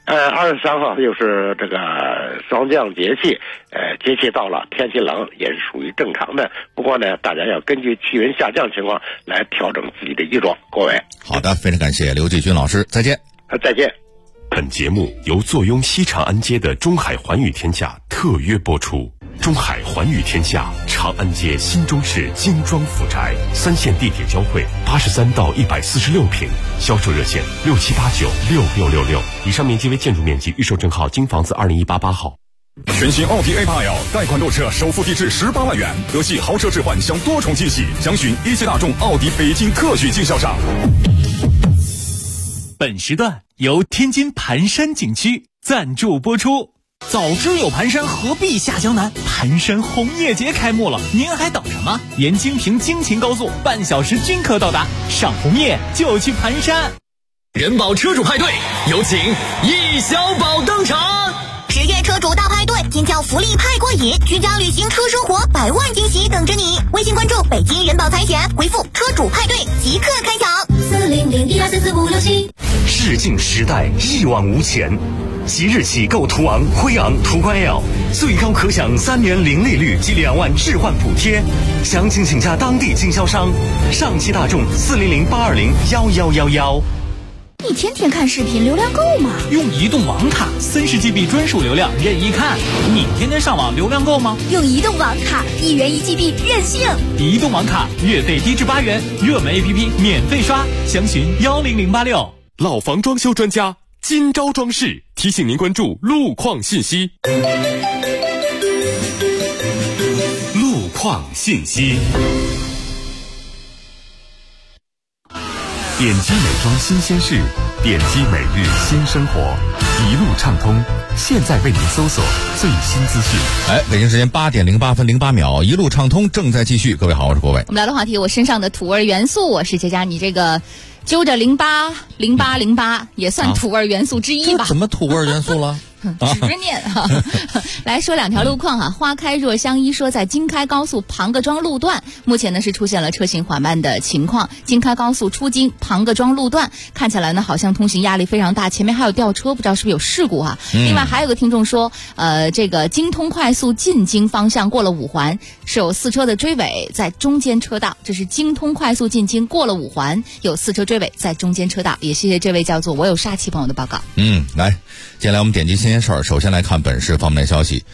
23号又是这个霜降节气，节气到了，天气冷也是属于正常的，不过呢大家要根据气温下降情况来调整自己的衣着。各位好的，非常感谢刘继军老师，再见。 再见。 本节目由坐拥西长安街的中海环宇天下特约播出。中海环宇天下，长安街新中市精装府宅，3线地铁交汇，83到146平，销售热线67896666。以上面积为建筑面积，预售证号京房子20188号。全新奥迪 A8L 贷款购车首付低至18万元，德系豪车置换享多重惊喜，详询一汽大众奥迪北京特许经销商。 本时段由天津盘山景区赞助播出。早知有盘山，何必下江南？盘山红叶节开幕了，您还等什么？沿京平京秦高速半小时均可到达，赏红叶就去盘山。 人保车主派对，有请易小宝登场。 10月车主大派对，尖叫福利派过瘾，居家旅行车生活100万惊喜等着你。微信关注北京人保财险，回复车主派对即刻开抢。40012444567。 试镜时代一往无前，即日起购途昂、辉昂、途观 L， 最高可享3年零利率及2万置换补贴。详情请加当地经销商。上汽大众40082011111。 你天天看视频，流量够吗？ 用移动网卡30GB 专属流量任意看。你天天上网流量够吗？ 用移动网卡1元1GB任性。 移动网卡月费低至8元，热门 APP 免费刷，详询10086。 老房装修专家今朝装饰提醒您关注路况信息。路况信息。点击美妆新鲜事，点击每日新生活，一路畅通，现在为您搜索最新资讯。 北京时间8点08分08秒，一路畅通正在继续。各位好，我是郭伟。 我们聊的话题，我身上的土味元素，我是佳佳。你这个揪着080808也算土味元素之一吧？ 怎么土味元素了？ 执念哈，来说2条路况哈。花开若相依说，在京开高速庞各庄路段，目前呢是出现了车行缓慢的情况。京开高速出京庞各庄路段看起来呢好像通行压力非常大，前面还有吊车，不知道是不是有事故哈。另外还有个听众说，这个京通快速进京方向过了5环，是有4车的追尾在中间车道，这是京通快速进京过了5环，有4车追尾在中间车道。也谢谢这位叫做我有煞气朋友的报告。 来，接下来我们点击新鲜事儿，首先来看本市方面的消息。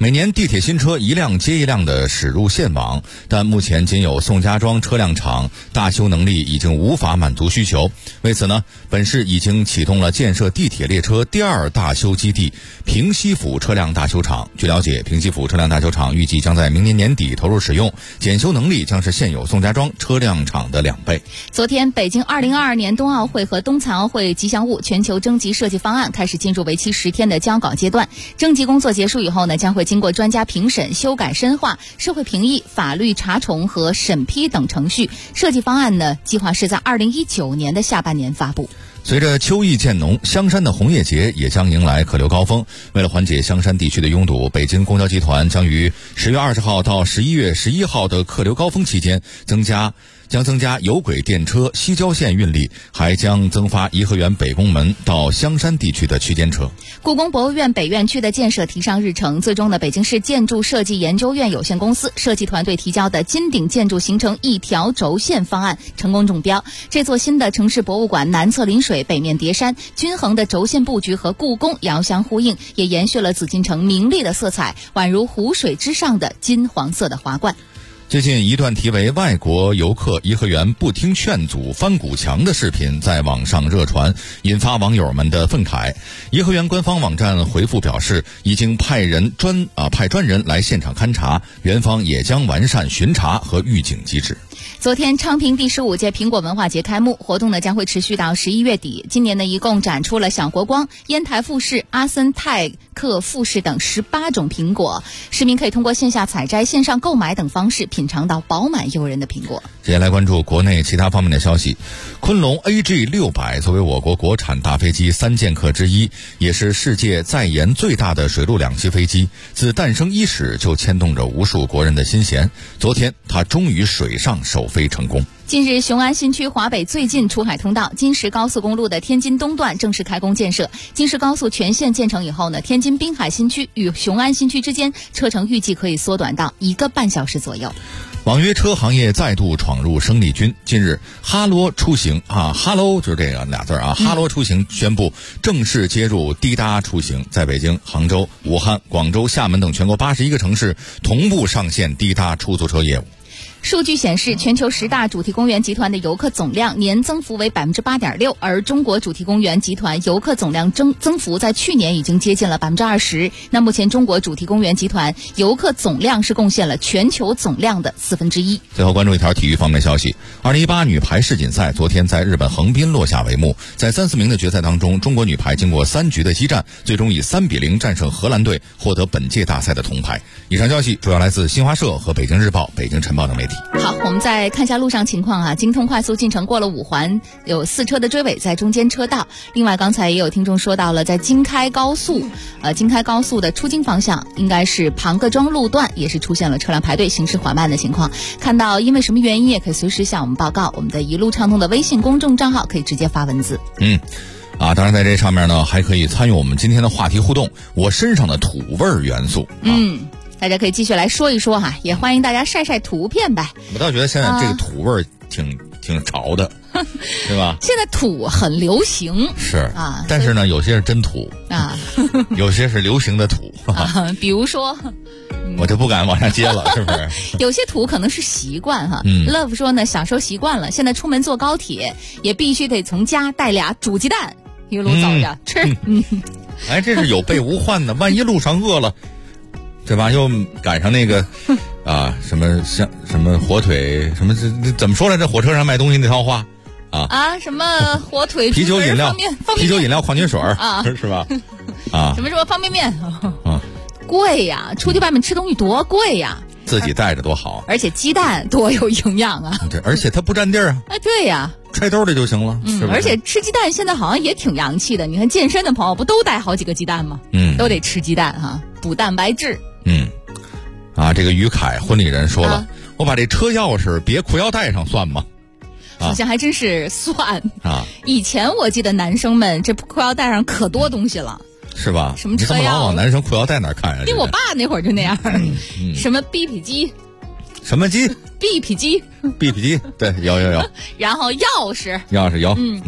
每年地铁新车一辆接一辆的驶入线网，但目前仅有宋家庄车辆厂大修能力已经无法满足需求。为此呢，本市已经启动了建设地铁列车第2大修基地平西府车辆大修厂。据了解，平西府车辆大修厂预计将在明年年底投入使用，检修能力将是现有宋家庄车辆厂的2倍。 昨天，北京2022年冬奥会和冬残奥会吉祥物全球征集设计方案开始进入为期10天的交稿阶段。征集工作结束以后呢，将会经过专家评审、修改深化、社会评议、法律查重和审批等程序。设计方案呢，计划是在2019年的下半年发布。 随着秋意渐浓，香山的红叶节也将迎来客流高峰。为了缓解香山地区的拥堵，北京公交集团将于10月20号到11月11号的客流高峰期间增加有轨电车西郊线运力，还将增发颐和园北宫门到香山地区的区间车。 故宫博物院北院区的建设提上日程，最终呢，北京市建筑设计研究院有限公司设计团队提交的金顶建筑形成一条轴线方案成功中标。这座新的城市博物馆南侧临水，北面叠山，均衡的轴线布局和故宫遥相呼应，也延续了紫禁城明丽的色彩，宛如湖水之上的金黄色的华冠。 最近一段题为外国游客颐和园不听劝阻翻古墙的视频在网上热传，引发网友们的愤慨。颐和园官方网站回复表示，已经派专人来现场勘查，园方也将完善巡查和预警机制。 昨天，昌平第15届苹果文化节开幕，活动呢将会持续到11月底。今年呢，一共展出了小国光、烟台富士、阿森泰克富士等18种苹果，市民可以通过线下采摘、线上购买等方式品尝到饱满诱人的苹果。 接下来关注国内其他方面的消息。昆龙 AG600 作为我国国产大飞机3剑客之一，也是世界载盐最大的水陆两栖飞机，自诞生伊始就牵动着无数国人的心弦。昨天，它终于水上首飞成功。 近日，雄安新区华北最近出海通道京石高速公路的天津东段正式开工建设。京石高速全线建成以后呢，天津滨海新区与雄安新区之间车程预计可以缩短到1个半小时左右。 网约车行业再度闯入生力军。近日，哈罗出行哈喽就是这个俩字哈罗出行宣布正式接入滴答出行，在北京、杭州、武汉、广州、厦门等全国81个城市同步上线滴答出租车业务。 数据显示，全球10大主题公园集团的游客总量年增幅为 8.6%， 而中国主题公园集团游客总量增幅在去年已经接近了 20%。那目前中国主题公园集团游客总量是贡献了全球总量的1/4。 最后关注一条体育方面的消息：2018女排世锦赛昨天在日本横滨落下帷幕。在3-4名的决赛当中，中国女排经过3局的激战，最终以3-0战胜荷兰队，获得本届大赛的铜牌。以上消息主要来自新华社和北京日报、北京晨报等媒体。 好，我们再看一下路上情况京通快速进城过了5环，有4车的追尾在中间车道。另外，刚才也有听众说到了，在京开高速的出京方向，应该是庞各庄路段也是出现了车辆排队、行驶缓慢的情况。看到因为什么原因，也可以随时向我们报告。我们的一路畅通的微信公众账号可以直接发文字。 当然在这上面呢，还可以参与我们今天的话题互动，我身上的土味元素。 大家可以继续来说一说也欢迎大家晒晒图片呗。 我倒觉得现在这个土味挺潮的，对吧？ 现在土很流行， 是但是呢，有些是真土有些是流行的土比如说。 我就不敢往上接了，是不是？ 有些土可能是习惯Love 说呢，小时候习惯了，现在出门坐高铁也必须得从家带俩煮鸡蛋，一路走着吃。 这是有备无患的，万一路上饿了，对吧？又赶上那个什么火腿什么怎么说来着？火车上卖东西那套话什么火腿、 啤酒饮料、矿泉水是吧？ 什么方便面贵呀，出去外面吃东西多贵呀， 自己带着多好， 而且鸡蛋多有营养对，而且它不占地儿对呀， 揣兜里就行了。是而且吃鸡蛋现在好像也挺洋气的，你看健身的朋友不都带好几个鸡蛋吗？都得吃鸡蛋补蛋白质。 这个于凯婚礼人说了，我把这车钥匙别裤腰带上算吗？ 好像还真是算以前我记得男生们这裤腰带上可多东西了。 是吧？ 什么车钥？ 你怎么老往男生裤腰带哪看因为我爸那会儿就那样。什么 BP 机？ 什么机 ？BP 机。 BP 机，对，有。 然后钥匙有。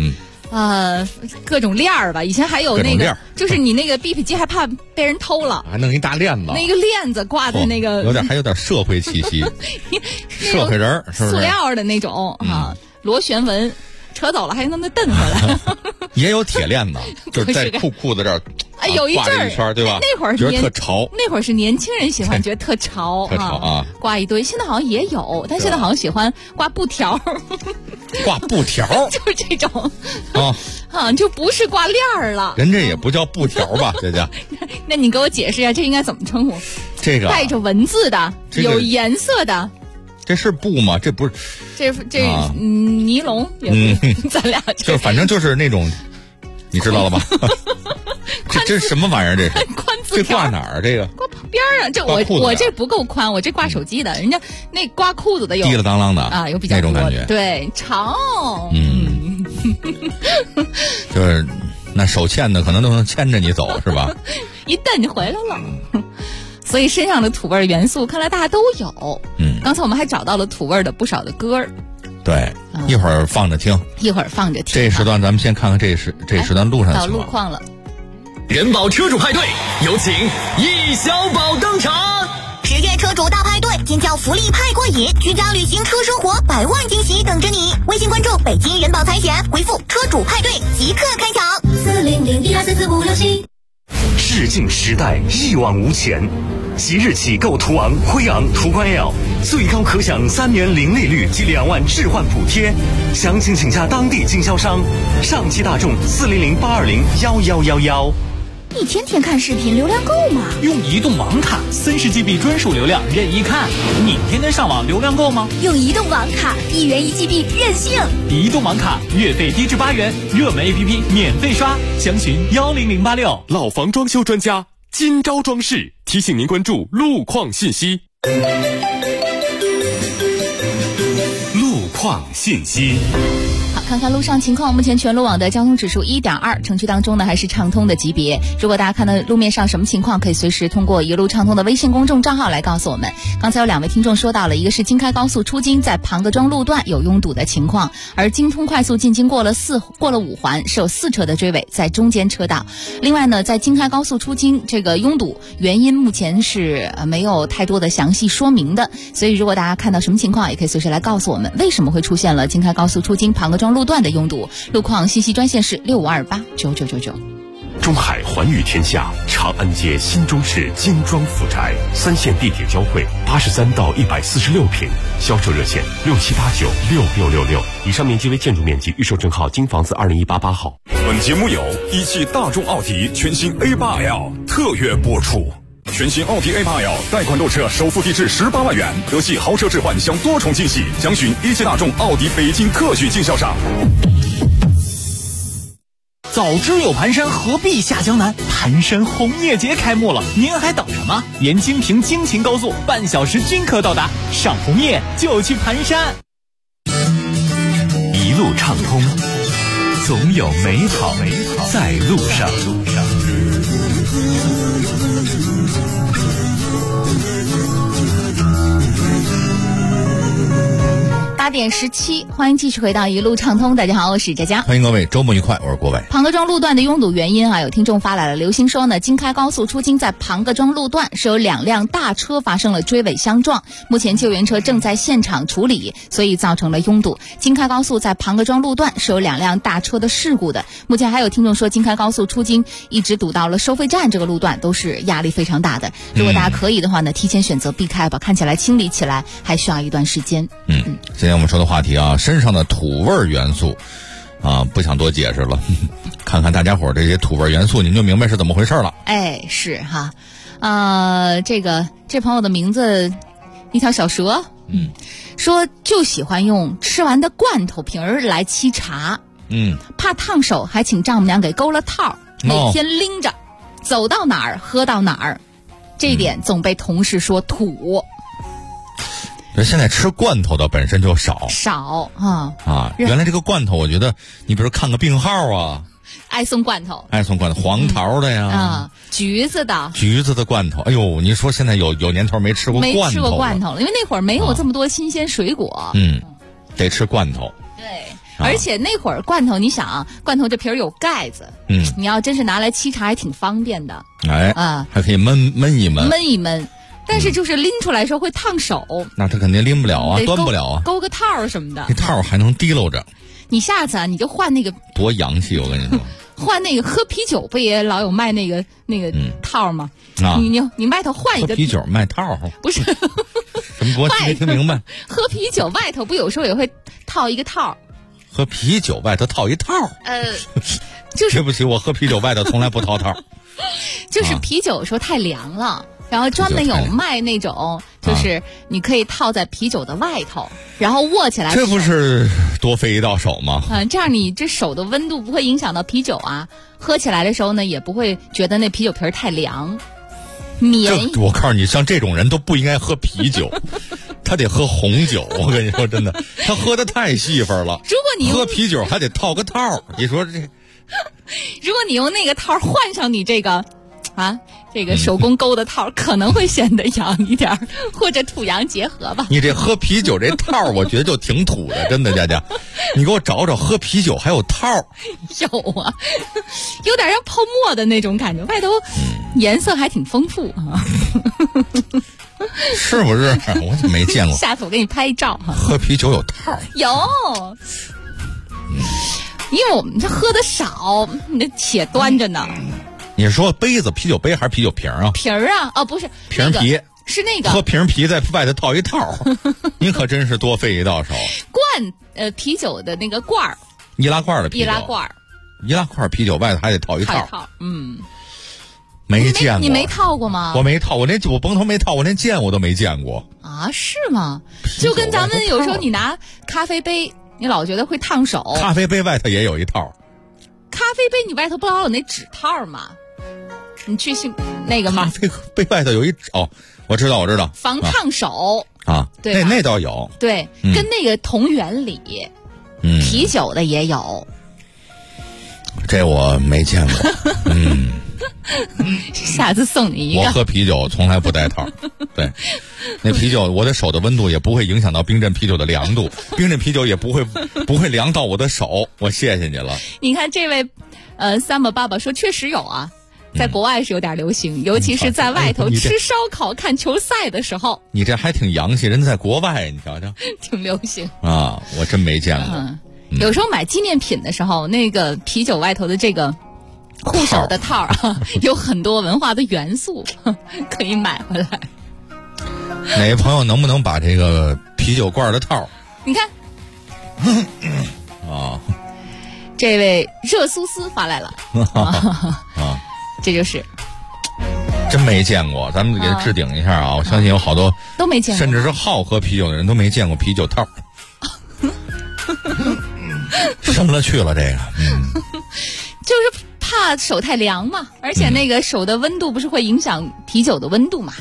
各种链儿吧，以前还有那个，就是你那个 BP 机还怕被人偷了， 还弄一大链子， 那个链子挂在那个， 还有点社会气息，社会人是不是？ 塑料的那种螺旋纹，扯走了还能蹬回来。 也有铁链子，就是在裤子这儿， 有一阵儿， 一圈，对吧？ 那会儿觉得特潮， 那会儿是年轻人喜欢，觉得特潮， 特潮啊， 挂一堆。现在好像也有，但现在好像喜欢挂布条， 挂布条， 就是这种就不是挂链儿了。 人这也不叫布条吧，这叫？ 那你给我解释一下，这应该怎么称呼？ 这个带着文字的，有颜色的。 这是布吗？这不是， 这尼龙也不，咱俩就反正就是那种，你知道了吧？这是什么玩意儿？这是这挂哪儿？这个挂旁边啊！这我这不够宽，我这挂手机的，人家那挂裤子的有滴了当啷的啊，有比较那种感觉， 对，潮。 就是那手牵的可能都能牵着你走，是吧？ 一蹬就回来了。所以身上的土味元素看来大家都有。刚才我们还找到了土味的不少的歌儿。 对，一会儿放着听， 一会儿放着听。 这时段咱们先看看这时段路上的到路况了。 人保车主派对，有请易小宝登场。 10月车主大派对，尖叫福利派过瘾，居家旅行车生活100万惊喜等着你。微信关注北京人保财险，回复车主派对即刻开抢。400124456 视镜时代一往无前，即日起购途昂、辉昂、途观 L， 最高可享3年零利率及2万置换补贴，详情请假当地经销商。上汽大众40082011111。 一天天看视频，流量够吗？ 用移动网卡30 GB 专属流量任意看。你天天上网流量够吗？ 用移动网卡1元1 GB 任性。 移动网卡月费低至8元，热门 APP 免费刷，详询10086。 老房装修专家金招装饰提醒您关注路况信息。路况信息。 好，看看路上情况。目前全路网的交通指数1.2，城区当中呢还是畅通的级别。如果大家看到路面上什么情况，可以随时通过一路畅通的微信公众账号来告诉我们。刚才有2位听众说到了，一个是京开高速出京在庞各庄路段有拥堵的情况，而京通快速进京过了5环是有4车的追尾在中间车道。另外呢，在京开高速出京这个拥堵原因目前是没有太多的详细说明的，所以如果大家看到什么情况，也可以随时来告诉我们为什么会出现了京开高速出京庞各庄路段的拥堵。路况信息专线是65289999。 中海环宇天下，长安街新中式精装复宅，3线地铁交汇，83到146平，销售热线67896666。以上面积为建筑面积，预售证号京房子20188号。 本节目由一汽大众奥迪全新 A8L 特约播出。全新奥迪 A8L 贷款购车首付低至18万元，德系豪车置换享多重惊喜，详询一汽大众奥迪北京特许经销商。 早知有盘山，何必下江南？盘山红叶节开幕了，您还等什么？沿京平京秦高速半小时均可到达，赏红叶就去盘山。 一路畅通，总有美好在路上。 8点17，欢迎继续回到一路畅通。大家好，我是佳佳， 欢迎各位，周末愉快，我是郭伟。 庞各庄路段的拥堵原因有听众发来了留心说呢，京开高速出京在庞各庄路段是有2辆大车发生了追尾相撞，目前救援车正在现场处理，所以造成了拥堵。京开高速在庞各庄路段是有2辆大车的事故的。目前还有听众说，京开高速出京一直堵到了收费站这个路段，都是压力非常大的。如果大家可以的话呢，提前选择避开吧，看起来清理起来还需要一段时间。 今天我们说的话题身上的土味元素不想多解释了，看看大家伙这些土味元素，您就明白是怎么回事了。 是哈，这朋友的名字一条小蛇，说就喜欢用吃完的罐头瓶儿来沏茶，怕烫手，还请丈母娘给勾了套，每天拎着，走到哪儿喝到哪儿，这一点总被同事说土。 现在吃罐头的本身就少原来这个罐头，我觉得你比如看个病号爱送罐头， 黄桃的呀， 橘子的罐头。哎呦，你说现在有年头没吃过罐头了， 因为那会儿没有这么多新鲜水果， 得吃罐头。 对， 而且那会儿罐头，你想啊，罐头这皮儿有盖子，你要真是拿来沏茶还挺方便的。 还可以焖一焖。 但是就是拎出来的时候会烫手。 那它肯定拎不了啊，端不了啊。 勾个套什么的。 这套还能提溜着。 你下次啊，你就换那个。 多洋气，我跟你说。 换那个喝啤酒不也老有卖那个套吗？你外头换一个。 喝啤酒卖套？ 不是。 什么？我没听明白。 喝啤酒外头不有时候也会套一个套？ 喝啤酒外头套一套？ 就是对不起，我喝啤酒外头从来不套套。 就是啤酒有时候太凉了，然后专门有卖那种，就是你可以套在啤酒的外头，然后握起来。 这不是多费一道手吗？ 这样你这手的温度不会影响到啤酒啊，喝起来的时候呢，也不会觉得那啤酒皮太凉。 我告诉你，像这种人都不应该喝啤酒，他得喝红酒。我跟你说真的，他喝的太细分了。 如果你喝啤酒还得套个套，你说这。 如果你用那个套换上你这个手工勾的套，可能会显得洋一点，或者土洋结合吧。 你这喝啤酒这套，我觉得就挺土的，真的，佳佳，你给我找找喝啤酒还有套。 有啊，有点像泡沫的那种感觉，外头颜色还挺丰富啊。 是不是？我怎么没见过？ 下次我给你拍照。 喝啤酒有套？ 有。因为我们这喝的少，你这且端着呢。 你是说杯子啤酒杯还是啤酒瓶啊？ 瓶儿啊，哦不是瓶皮， 是那个喝瓶皮在外头套一套，你可真是多费一道手。 罐啤酒的那个罐儿， 易拉罐的啤酒，易拉罐啤酒外头还得套一套。没见过。 你没套过吗？ 我没套，我甭头没套，我连见我都没见过。 啊，是吗？就跟咱们有时候你拿咖啡杯。你老觉得会烫手， 咖啡杯外头也有一套。 咖啡杯你外头不老有那纸套吗？你去那个吗？ 咖啡杯外头有一我知道， 防烫手啊， 对， 那倒有， 对，跟那个同原理，啤酒的也有。 这我没见过， 下次送你一个。 我喝啤酒从来不带套，对，那啤酒我的手的温度也不会影响到冰镇啤酒的凉度，冰镇啤酒也不会凉到我的手。我谢谢你了。 你看这位Summer 爸爸说确实有啊，在国外是有点流行，尤其是在外头吃烧烤看球赛的时候。 你这还挺洋气，人家在国外你瞧瞧， 挺流行啊，我真没见过。 有时候买纪念品的时候，那个啤酒外头的这个护手的套啊，有很多文化的元素，可以买回来。 哪位朋友能不能把这个啤酒罐的套？ 你看，这位热苏斯发来了这就是真没见过，咱们给他置顶一下啊！我相信有好多都没见过， 甚至是好喝啤酒的人都没见过啤酒套。深了去了，这个， 就是怕手太凉嘛，而且那个手的温度不是会影响啤酒的温度嘛。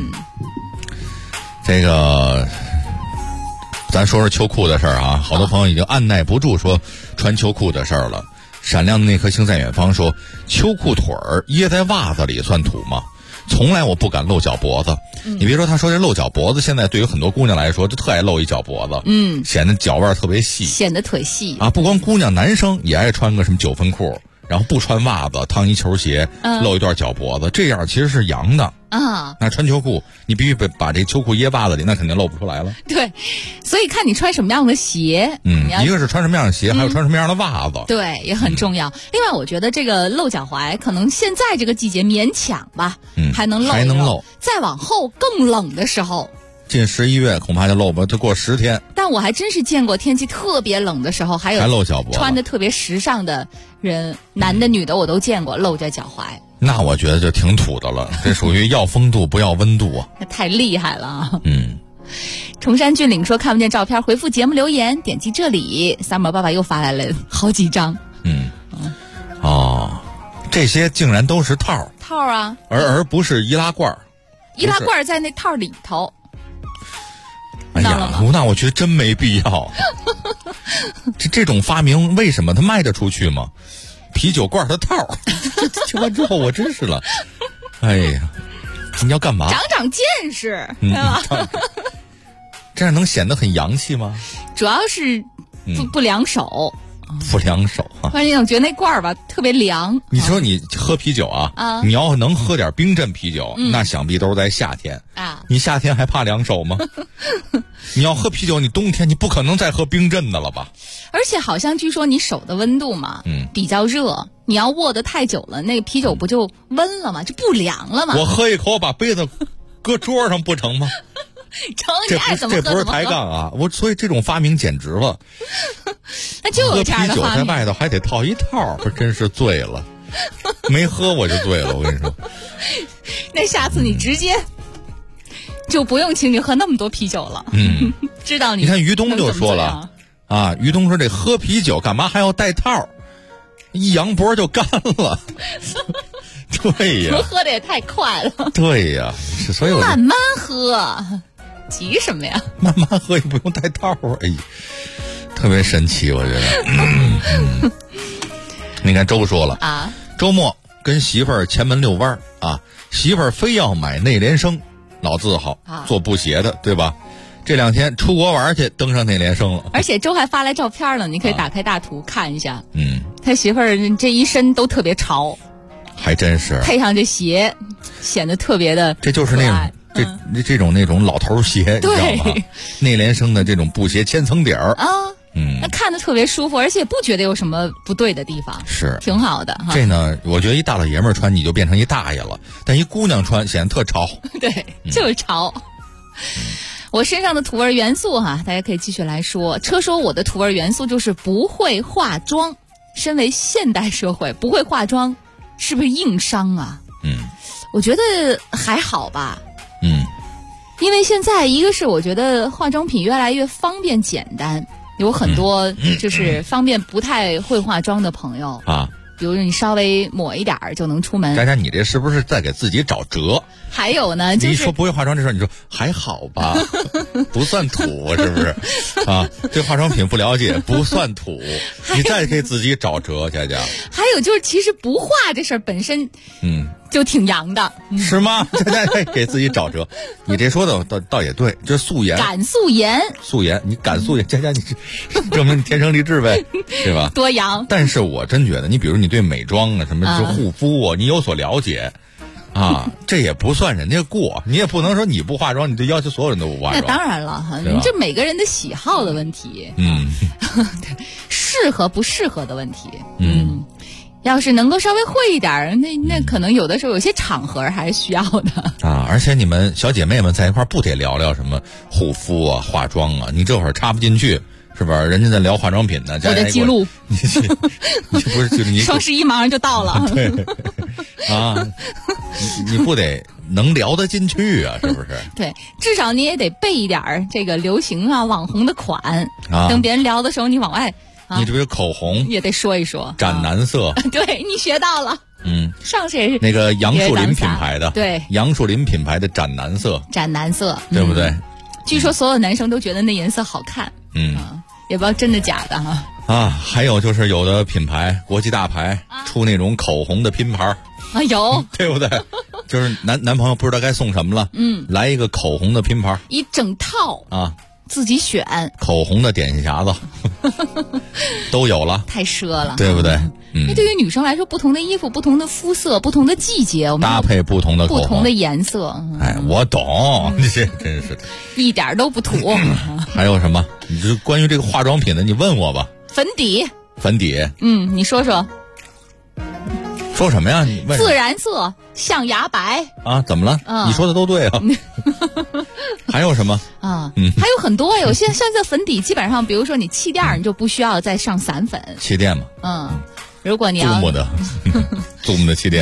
这个，咱说说秋裤的事儿啊，好多朋友已经按耐不住说穿秋裤的事儿了。闪亮的那颗星在远方说，秋裤腿儿掖在袜子里算土吗？从来我不敢露脚脖子。你别说他说这露脚脖子，现在对于很多姑娘来说就特爱露一脚脖子，显得脚腕特别细， 显得腿细啊。不光姑娘，男生也爱穿个什么9分裤，然后不穿袜子，烫一球鞋，露一段脚脖子，这样其实是洋的啊。 那穿秋裤，你必须把这秋裤掖袜子里，那肯定露不出来了。 对，所以看你穿什么样的鞋， 一个是穿什么样的鞋，还有穿什么样的袜子， 对，也很重要。另外，我觉得这个露脚踝，可能现在这个季节勉强吧，还能露，再往后更冷的时候。 近11月恐怕就露吧，就过10天。 但我还真是见过天气特别冷的时候，还露脚脖子， 穿的特别时尚的人，男的女的我都见过露着脚踝。 那我觉得就挺土的了，这属于要风度不要温度啊！ 那太厉害了啊！崇山峻岭说看不见照片，回复节目留言，点击这里。Summer 爸爸又发来了好几张。 这些竟然都是套啊， 而不是易拉罐。 易拉罐在那套里头。 哎呀，那我觉得真没必要。这种发明为什么它卖得出去吗？啤酒罐的套，听完之后我真是了。哎呀，你要干嘛？ 长见识，对吧？ 这样能显得很洋气吗？ 主要是不凉手。 不凉手啊！ 关键我觉得那罐儿吧特别凉。 你说你喝啤酒啊，你要能喝点冰镇啤酒，那想必都是在夏天啊。你夏天还怕凉手吗？你要喝啤酒，你冬天你不可能再喝冰镇的了吧？ 而且好像据说你手的温度嘛，比较热，你要握得太久了，那个啤酒不就温了吗？就不凉了吗？ 我喝一口，把杯子搁桌上不成吗？这不是抬杠啊！所以这种发明简直了。 那就有这样的喝啤酒在外头还得套一套，真是醉了。没喝我就醉了，我跟你说。 那下次你直接就不用请你喝那么多啤酒了。知道你看于东就说了啊，于东说这喝啤酒干嘛还要带套？一扬脖就干了。对呀， 喝的也太快了。 对呀，所以慢慢喝。急什么呀？ 慢慢喝也不用带套，哎，特别神奇，我觉得。你看周说了啊，周末跟媳妇儿前门遛弯啊，媳妇儿非要买内联升，老字号，做布鞋的，对吧？这2天出国玩去，登上内联升了。 而且周还发来照片了，你可以打开大图看一下。他媳妇儿这一身都特别潮， 还真是配上这鞋，显得特别的。 这就是那种。这种老头鞋，你知道吗？内联升的这种布鞋，千层底儿啊， 那看着特别舒服，而且不觉得有什么不对的地方， 是挺好的哈。 这呢，我觉得一大老爷们儿穿你就变成一大爷了，但一姑娘穿显得特潮。 对，就是潮。我身上的土味元素哈，大家可以继续来说。车说我的土味元素就是不会化妆。身为现代社会，不会化妆，是不是硬伤啊？我觉得还好吧。因为现在一个是我觉得化妆品越来越方便简单，有很多就是方便不太会化妆的朋友啊，比如你稍微抹一点就能出门。 佳佳，你这是不是在给自己找辙？ 还有呢，就是你说不会化妆这事儿，你说还好吧，不算土，是不是？啊，对化妆品不了解不算土，你再给自己找辙，佳佳。 还有就是，其实不化这事儿本身，就挺洋的， 是吗？佳佳给自己找辙，你这说的倒也对，就是素颜， 敢素颜， 素颜，你敢素颜，佳佳，你证明你天生丽质呗，对吧？ 多洋。 但是我真觉得，你比如你对美妆啊，什么就护肤啊，你有所了解。啊，这也不算人家过，你也不能说你不化妆，你就要求所有人都不化妆。 那当然了哈，你这每个人的喜好的问题，适合不适合的问题，要是能够稍微会一点，那可能有的时候有些场合还是需要的啊。而且你们小姐妹们在一块儿不得聊聊什么护肤啊、化妆啊？你这会儿插不进去。是吧？人家在聊化妆品呢， 我的记录， 你不是就是你双11马上就到了， 对啊，你不得能聊得进去啊？是不是？ 对，至少你也得备一点这个流行啊、网红的款啊，等别人聊的时候，你往外， 你这不是口红也得说一说， 斩男色， 对你学到了，上次也是那个杨树林品牌的， 对， 杨树林品牌的斩男色， 斩男色， 对不对？ 据说所有男生都觉得那颜色好看，也不知道真的假的哈。 啊，还有就是有的品牌国际大牌出那种口红的拼盘啊，有对不对？就是男朋友不知道该送什么了，来一个口红的拼盘， 一整套啊，自己选口红的点心匣子都有了， 太奢了， 对不对？ 那对于女生来说，不同的衣服、不同的肤色、不同的季节，我们搭配不同的口红、 不同的颜色。 哎，我懂，这真是一点都不土。 还有什么？你就关于这个化妆品的，你问我吧。 粉底，你说说。 说什么呀？你问自然色，象牙白啊？怎么了？你说的都对啊。还有什么啊？还有很多，有些像这粉底，基本上，比如说你气垫，你就不需要再上散粉。 气垫嘛， 如果你要 Zoom 的气垫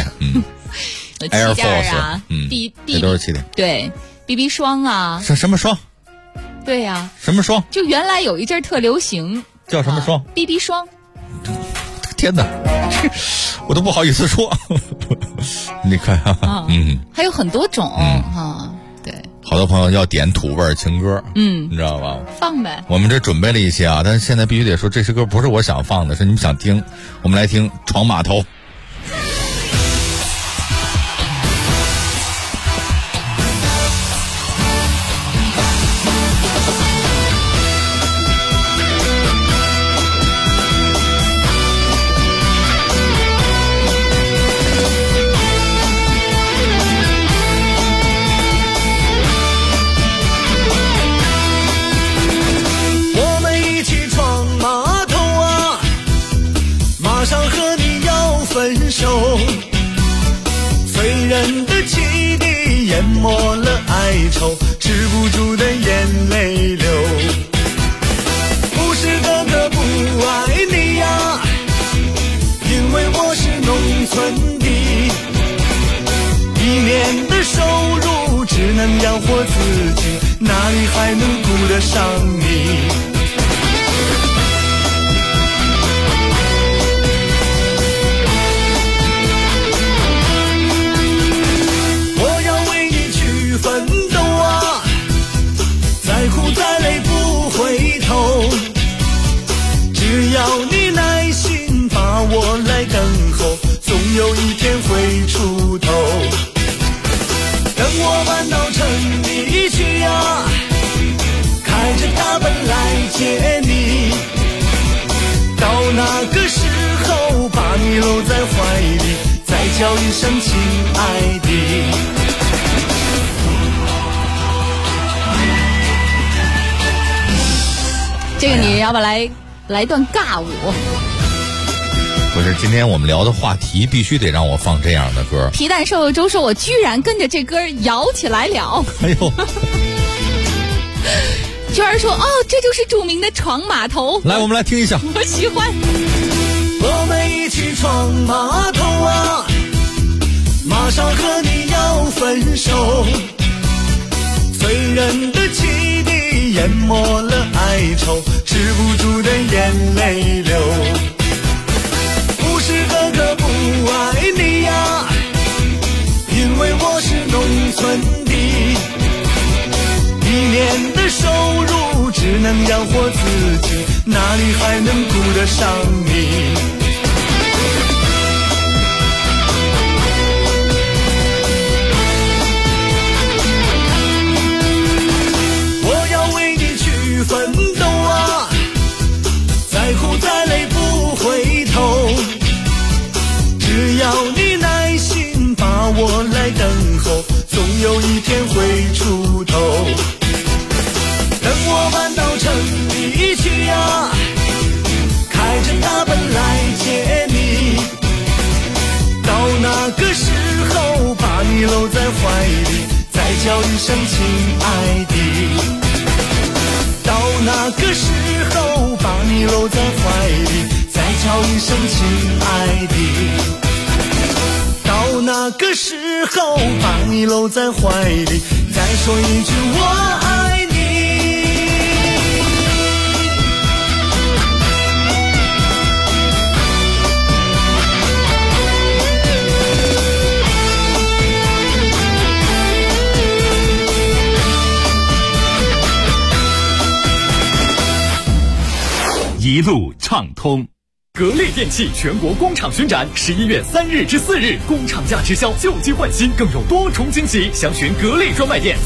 ，Air Force 啊，BB 这都是气垫。 对 ，BB 霜啊， 什么霜？ 对呀， 什么霜？ 就原来有一阵特流行， 叫什么霜 ？BB 霜。 天哪，我都不好意思说。你看还有很多种对， 好多朋友要点土味情歌，你知道吧？ 放呗。 我们这准备了一些啊，但是现在必须得说，这首歌不是我想放的，是你们想听。我们来听《闯码头》。 上和你要分手，醉人的汽笛淹没了哀愁，止不住的眼泪流。不是哥哥不爱你呀，因为我是农村的，1年的收入只能养活自己，哪里还能顾得上你？我要为你去奋斗啊，再苦再累不回头，只要你耐心把我来等候，总有一天会出头。等我搬到城里去呀，开着大奔来接你，到那个时候把你搂在怀里，再叫一声亲爱的。 这个你要不来段尬舞？ 不是，今天我们聊的话题必须得让我放这样的歌。 皮蛋瘦肉粥说，我居然跟着这歌摇起来了。 哎呦！ 娟儿说，哦，这就是著名的闯码头。 来，我们来听一下。 我喜欢。 我们一起闯码头啊，马上和你要分手，醉人的汽笛淹没了哀愁，止不住的眼泪流。不是哥哥不爱你呀，因为我是农村的，1年的收入只能养活自己，哪里还能顾得上你？我要为你去奋斗啊，再苦再累不回头，只要你耐心把我来等候，总有一天会出头。等我搬到城里去呀，开着大奔来接你，到那个时候把你搂在怀里，再叫一声亲爱的。到那个时候把你搂在怀里，再叫一声亲爱的。到那个时候把你搂在怀里，再说一句我爱你。 一路畅通。格力电器全国工厂巡展11月3日至4日，工厂价直销，旧机换新，更有多重惊喜。详询格力专卖店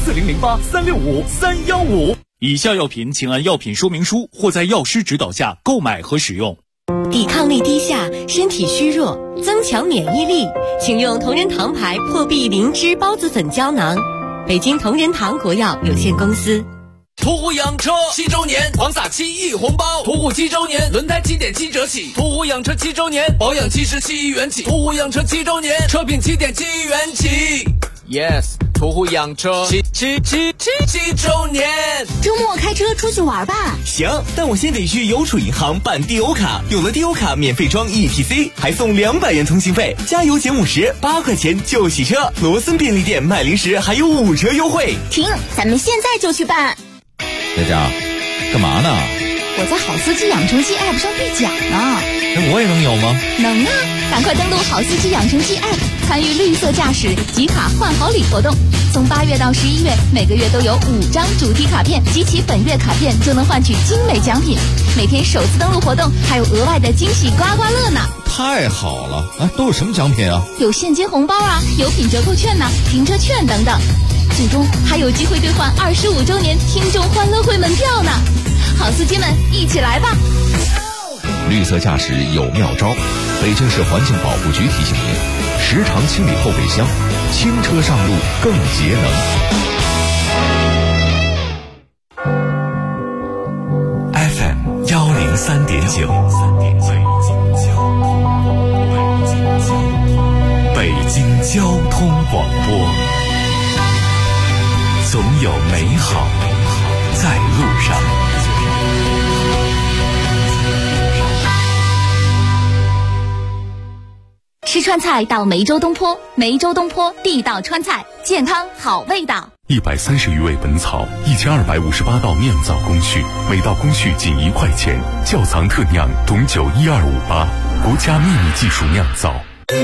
4008-365-315。以下药品请按药品说明书或在药师指导下购买和使用。 抵抗力低下，身体虚弱，增强免疫力，请用同仁堂牌破壁灵芝孢子粉胶囊。北京同仁堂国药有限公司。 途虎养车7周年，狂撒7亿红包！途虎7周年，轮胎7.7折起；途虎养车7周年，保养期17亿元起；途虎养车7周年，车品7.7亿元起。Yes， 途虎养车7周年。 周末开车出去玩吧？ 行，但我先得去邮储银行办地欧卡，有了地欧卡免费装 ETC， 还送200元通信费，加油减50，8块钱就洗车。罗森便利店卖零食还有5折优惠。 停，咱们现在就去办。 在家干嘛呢？ 我在好司机养成记 App 上兑奖呢。 那我也能有吗？ 能啊，赶快登录好司机养成记 App， 参与绿色驾驶集卡换好礼活动。从8月到11月，每个月都有5张主题卡片，集齐本月卡片就能换取精美奖品。每天首次登录活动还有额外的惊喜刮刮乐呢。 太好了！啊，都有什么奖品啊？ 有现金红包啊，油品折扣券呐，停车券等等。最终还有机会兑换25周年听众欢乐会门票呢！好司机们，一起来吧！ 绿色驾驶有妙招，北京市环境保护局提醒您：时常清理后备箱，轻车上路更节能。 FM 103.9。 有美好在路上。 吃川菜到梅州东坡，梅州东坡地道川菜，健康好味道。 130余味本草，1258道酿造工序，每道工序仅1块钱，窖藏特酿，董酒12588，国家秘密技术酿造。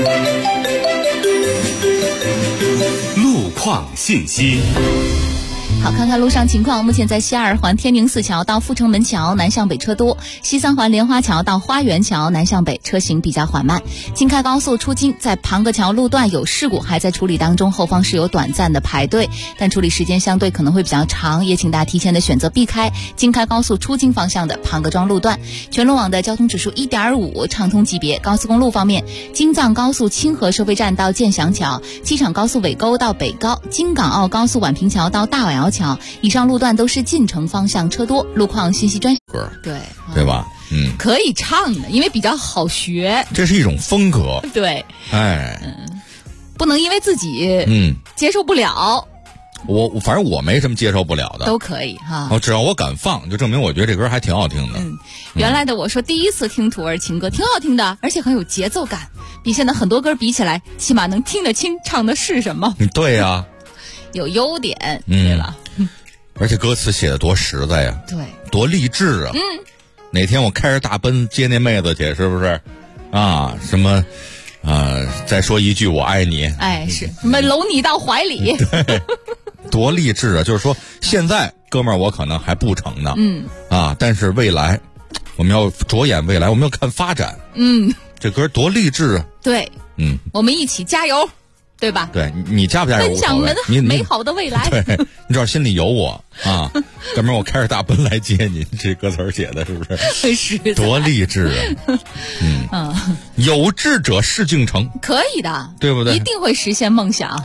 路况信息。 好，看看路上情况。目前在西2环天宁寺桥到阜成门桥南向北车多，西3环莲花桥到花园桥南向北车行比较缓慢。京开高速出京在庞各桥路段有事故，还在处理当中，后方是有短暂的排队，但处理时间相对可能会比较长，也请大家提前的选择避开京开高速出京方向的庞各庄路段。全路网的交通指数 1.5， 畅通级别。高速公路方面，京藏高速清河收费站到建祥桥，机场高速尾沟到北高，京港澳高速宛平桥到大宛窑桥，以上路段都是进城方向车多。路况信息专对吧？ 可以唱的，因为比较好学， 这是一种风格。 对，不能因为自己接受不了。 反正我没什么接受不了的， 都可以哈。 只要我敢放，就证明我觉得这歌还挺好听的。 原来的我说第一次听土味情歌挺好听的，而且很有节奏感，比现在很多歌比起来，起码能听得清唱的是什么。 对呀， 有优点，对吧？ 而且歌词写的多实在呀， 对， 多励志啊。哪天我开着大奔接那妹子去，是不是？什么？再说一句我爱你， 是什么搂你到怀里， 多励志啊！就是说，现在哥们儿我可能还不成呢，但是未来我们要着眼未来，我们要看发展，这歌多励志啊！ 对，我们一起加油，对吧？ 对，你加不加油？ 分享我们美好的未来。 对，你只要心里有我啊，哥们儿，我开着大奔来接你，这歌词写的是不是？ 是， 多励志啊！有志者事竟成， 可以的， 对不对？ 一定会实现梦想。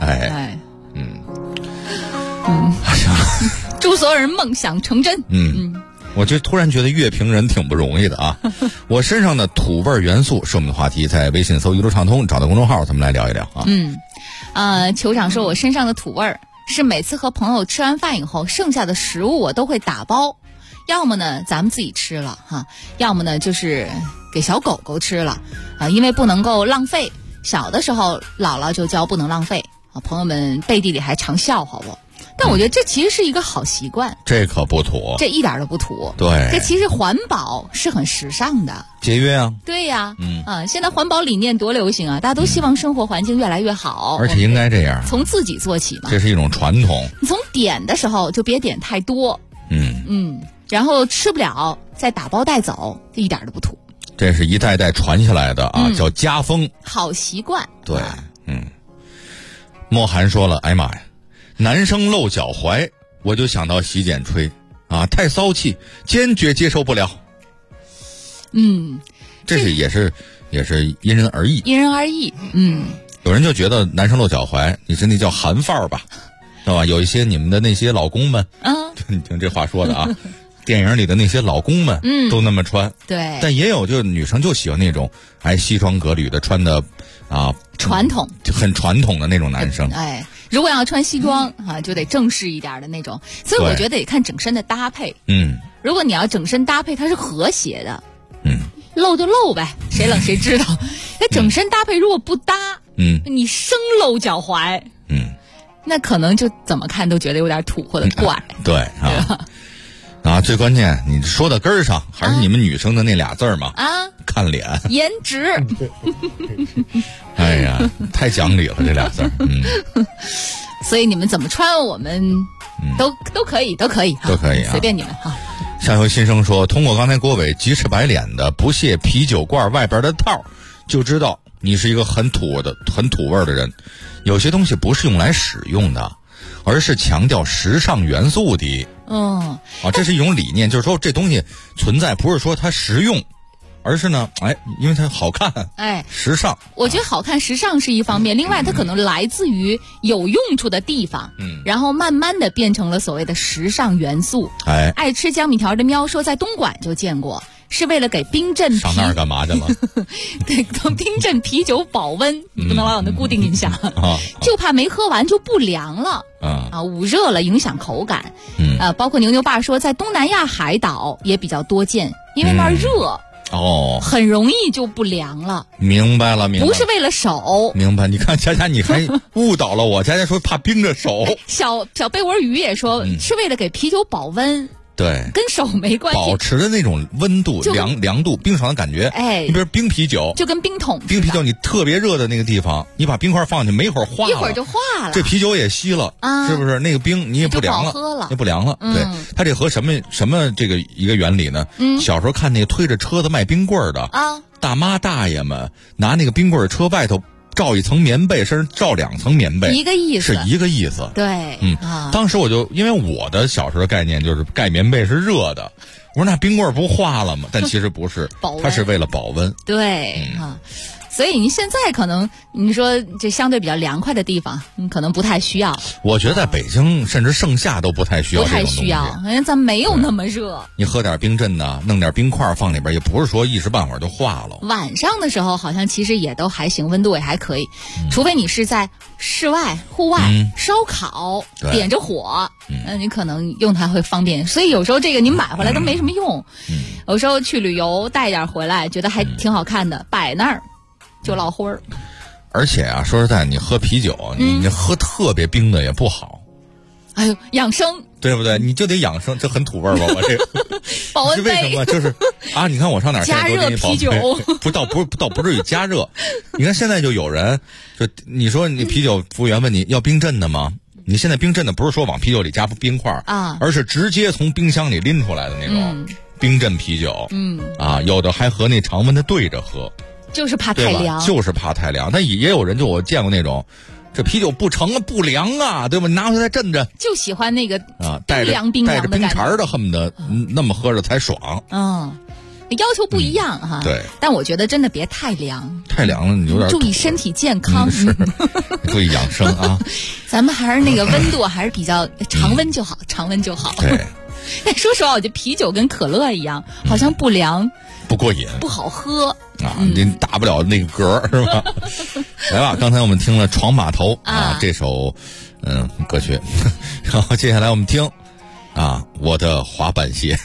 祝所有人梦想成真。 我就突然觉得乐评人挺不容易的啊！我身上的土味元素是我们的话题，在微信搜一路畅通，找到公众号，咱们来聊一聊啊。 酋长说，我身上的土味儿是每次和朋友吃完饭以后，剩下的食物我都会打包，要么呢咱们自己吃了哈，要么呢就是给小狗狗吃了因为不能够浪费。小的时候姥姥就教不能浪费朋友们背地里还常笑话我。但我觉得这其实是一个好习惯， 这可不土， 这一点都不土。 对， 这其实环保是很时尚的， 节约啊。 对呀，现在环保理念多流行啊，大家都希望生活环境越来越好， 而且应该这样， 从自己做起嘛， 这是一种传统。 你从点的时候就别点太多，然后吃不了再打包带走，这一点都不土。 这是一代代传下来的叫家风， 好习惯。 对，莫寒说了，哎妈呀！男生露脚踝，我就想到洗剪吹太骚气，坚决接受不了。这是也是因人而异，有人就觉得男生露脚踝，你是那叫韩范儿吧，知道吧？有一些你们的那些老公们，你听这话说的啊，电影里的那些老公们，都那么穿， 对。 但也有就是女生就喜欢那种西装革履的，穿的传统， 很传统的那种男生， 如果要穿西装就得正式一点的那种，所以我觉得得看整身的搭配。如果你要整身搭配，它是和谐的，露就露呗，谁冷谁知道。那整身搭配如果不搭，你生露脚踝，那可能就怎么看都觉得有点土或者怪。 对最关键你说到根儿上，还是你们女生的那俩字嘛看脸， 颜值。 哎呀，太讲理了这俩字儿。 所以你们怎么穿，我们都可以随便你们哈。 下回新生说，通过刚才郭伟鸡翅白脸的不屑啤酒罐外边的套，就知道你是一个很土味的人。有些东西不是用来使用的，而是强调时尚元素的。这是一种理念，就是说这东西存在不是说它实用，而是呢因为它好看，时尚。 我觉得好看时尚是一方面，另外它可能来自于有用处的地方，然后慢慢的变成了所谓的时尚元素。爱吃江米条的喵说，在东莞就见过，是为了给冰镇上那儿干嘛去了？ 对，冰镇啤酒保温，你不能老有那固定印象，就怕没喝完就不凉了。 啊，捂热了影响口感。包括牛牛爸说，在东南亚海岛也比较多见，因为那儿热。很容易就不凉了。 明白了， 不是为了手。 明白，你看佳佳，你还误导了我。佳佳说怕冰着手。 小被窝鱼也说，是为了给啤酒保温。 对， 跟手没关系， 保持的那种温度、凉度、冰爽的感觉。你比如冰啤酒， 就跟冰桶。 冰啤酒，你特别热的那个地方，你把冰块放进去，没一会儿化了， 一会儿就化了。 这啤酒也稀了，是不是？那个冰你也不凉了，也不凉了。对，它这和什么这个一个原理呢？小时候看那个推着车子卖冰棍的大妈大爷们，拿那个冰棍车外头罩一层棉被，甚至罩2层棉被， 一个意思， 是一个意思。 对， 当时我就因为我的小时候的概念就是盖棉被是热的，我说那冰棍不化了吗？但其实不是，它是为了保温。 对所以你现在可能你说这相对比较凉快的地方，可能不太需要。 我觉得在北京甚至盛夏都不太需要这种东西， 不太需要，因为咱没有那么热。 你喝点冰镇的，弄点冰块放里边，也不是说一时半会儿就化了。 晚上的时候好像其实也都还行，温度也还可以，除非你是在室外、户外烧烤，点着火，那你可能用它会方便。所以有时候这个你买回来都没什么用，有时候去旅游带一点回来，觉得还挺好看的，摆那儿。就落灰儿， 而且啊，说实在，你喝啤酒，你喝特别冰的也不好。 哎呦，养生， 对不对？你就得养生，这很土味吧？我这保温杯， 为什么？就是啊，你看我上哪儿加热啤酒， 倒不至于加热。你看现在就有人，就你说你啤酒服务员问你要冰镇的吗？你现在冰镇的不是说往啤酒里加冰块啊，而是直接从冰箱里拎出来的那种冰镇啤酒。有的还和那常温的对着喝。 就是怕太凉， 就是怕太凉。但也有人我见过那种，这啤酒不成啊，不凉啊，对吧？你拿回来镇着， 就喜欢那个带着冰碴的，恨不得那么喝着才爽。 要求不一样哈。 对， 但我觉得真的别太凉， 太凉了你有点注意身体健康， 是注意养生啊。 咱们还是那个温度还是比较常温就好，常温就好。 对。 说实话，我觉得啤酒跟可乐一样，好像不凉。 不过瘾， 不好喝你打不了那个嗝是吧？来吧，刚才我们听了《闯码头》这首歌曲，然后接下来我们听我的滑板鞋。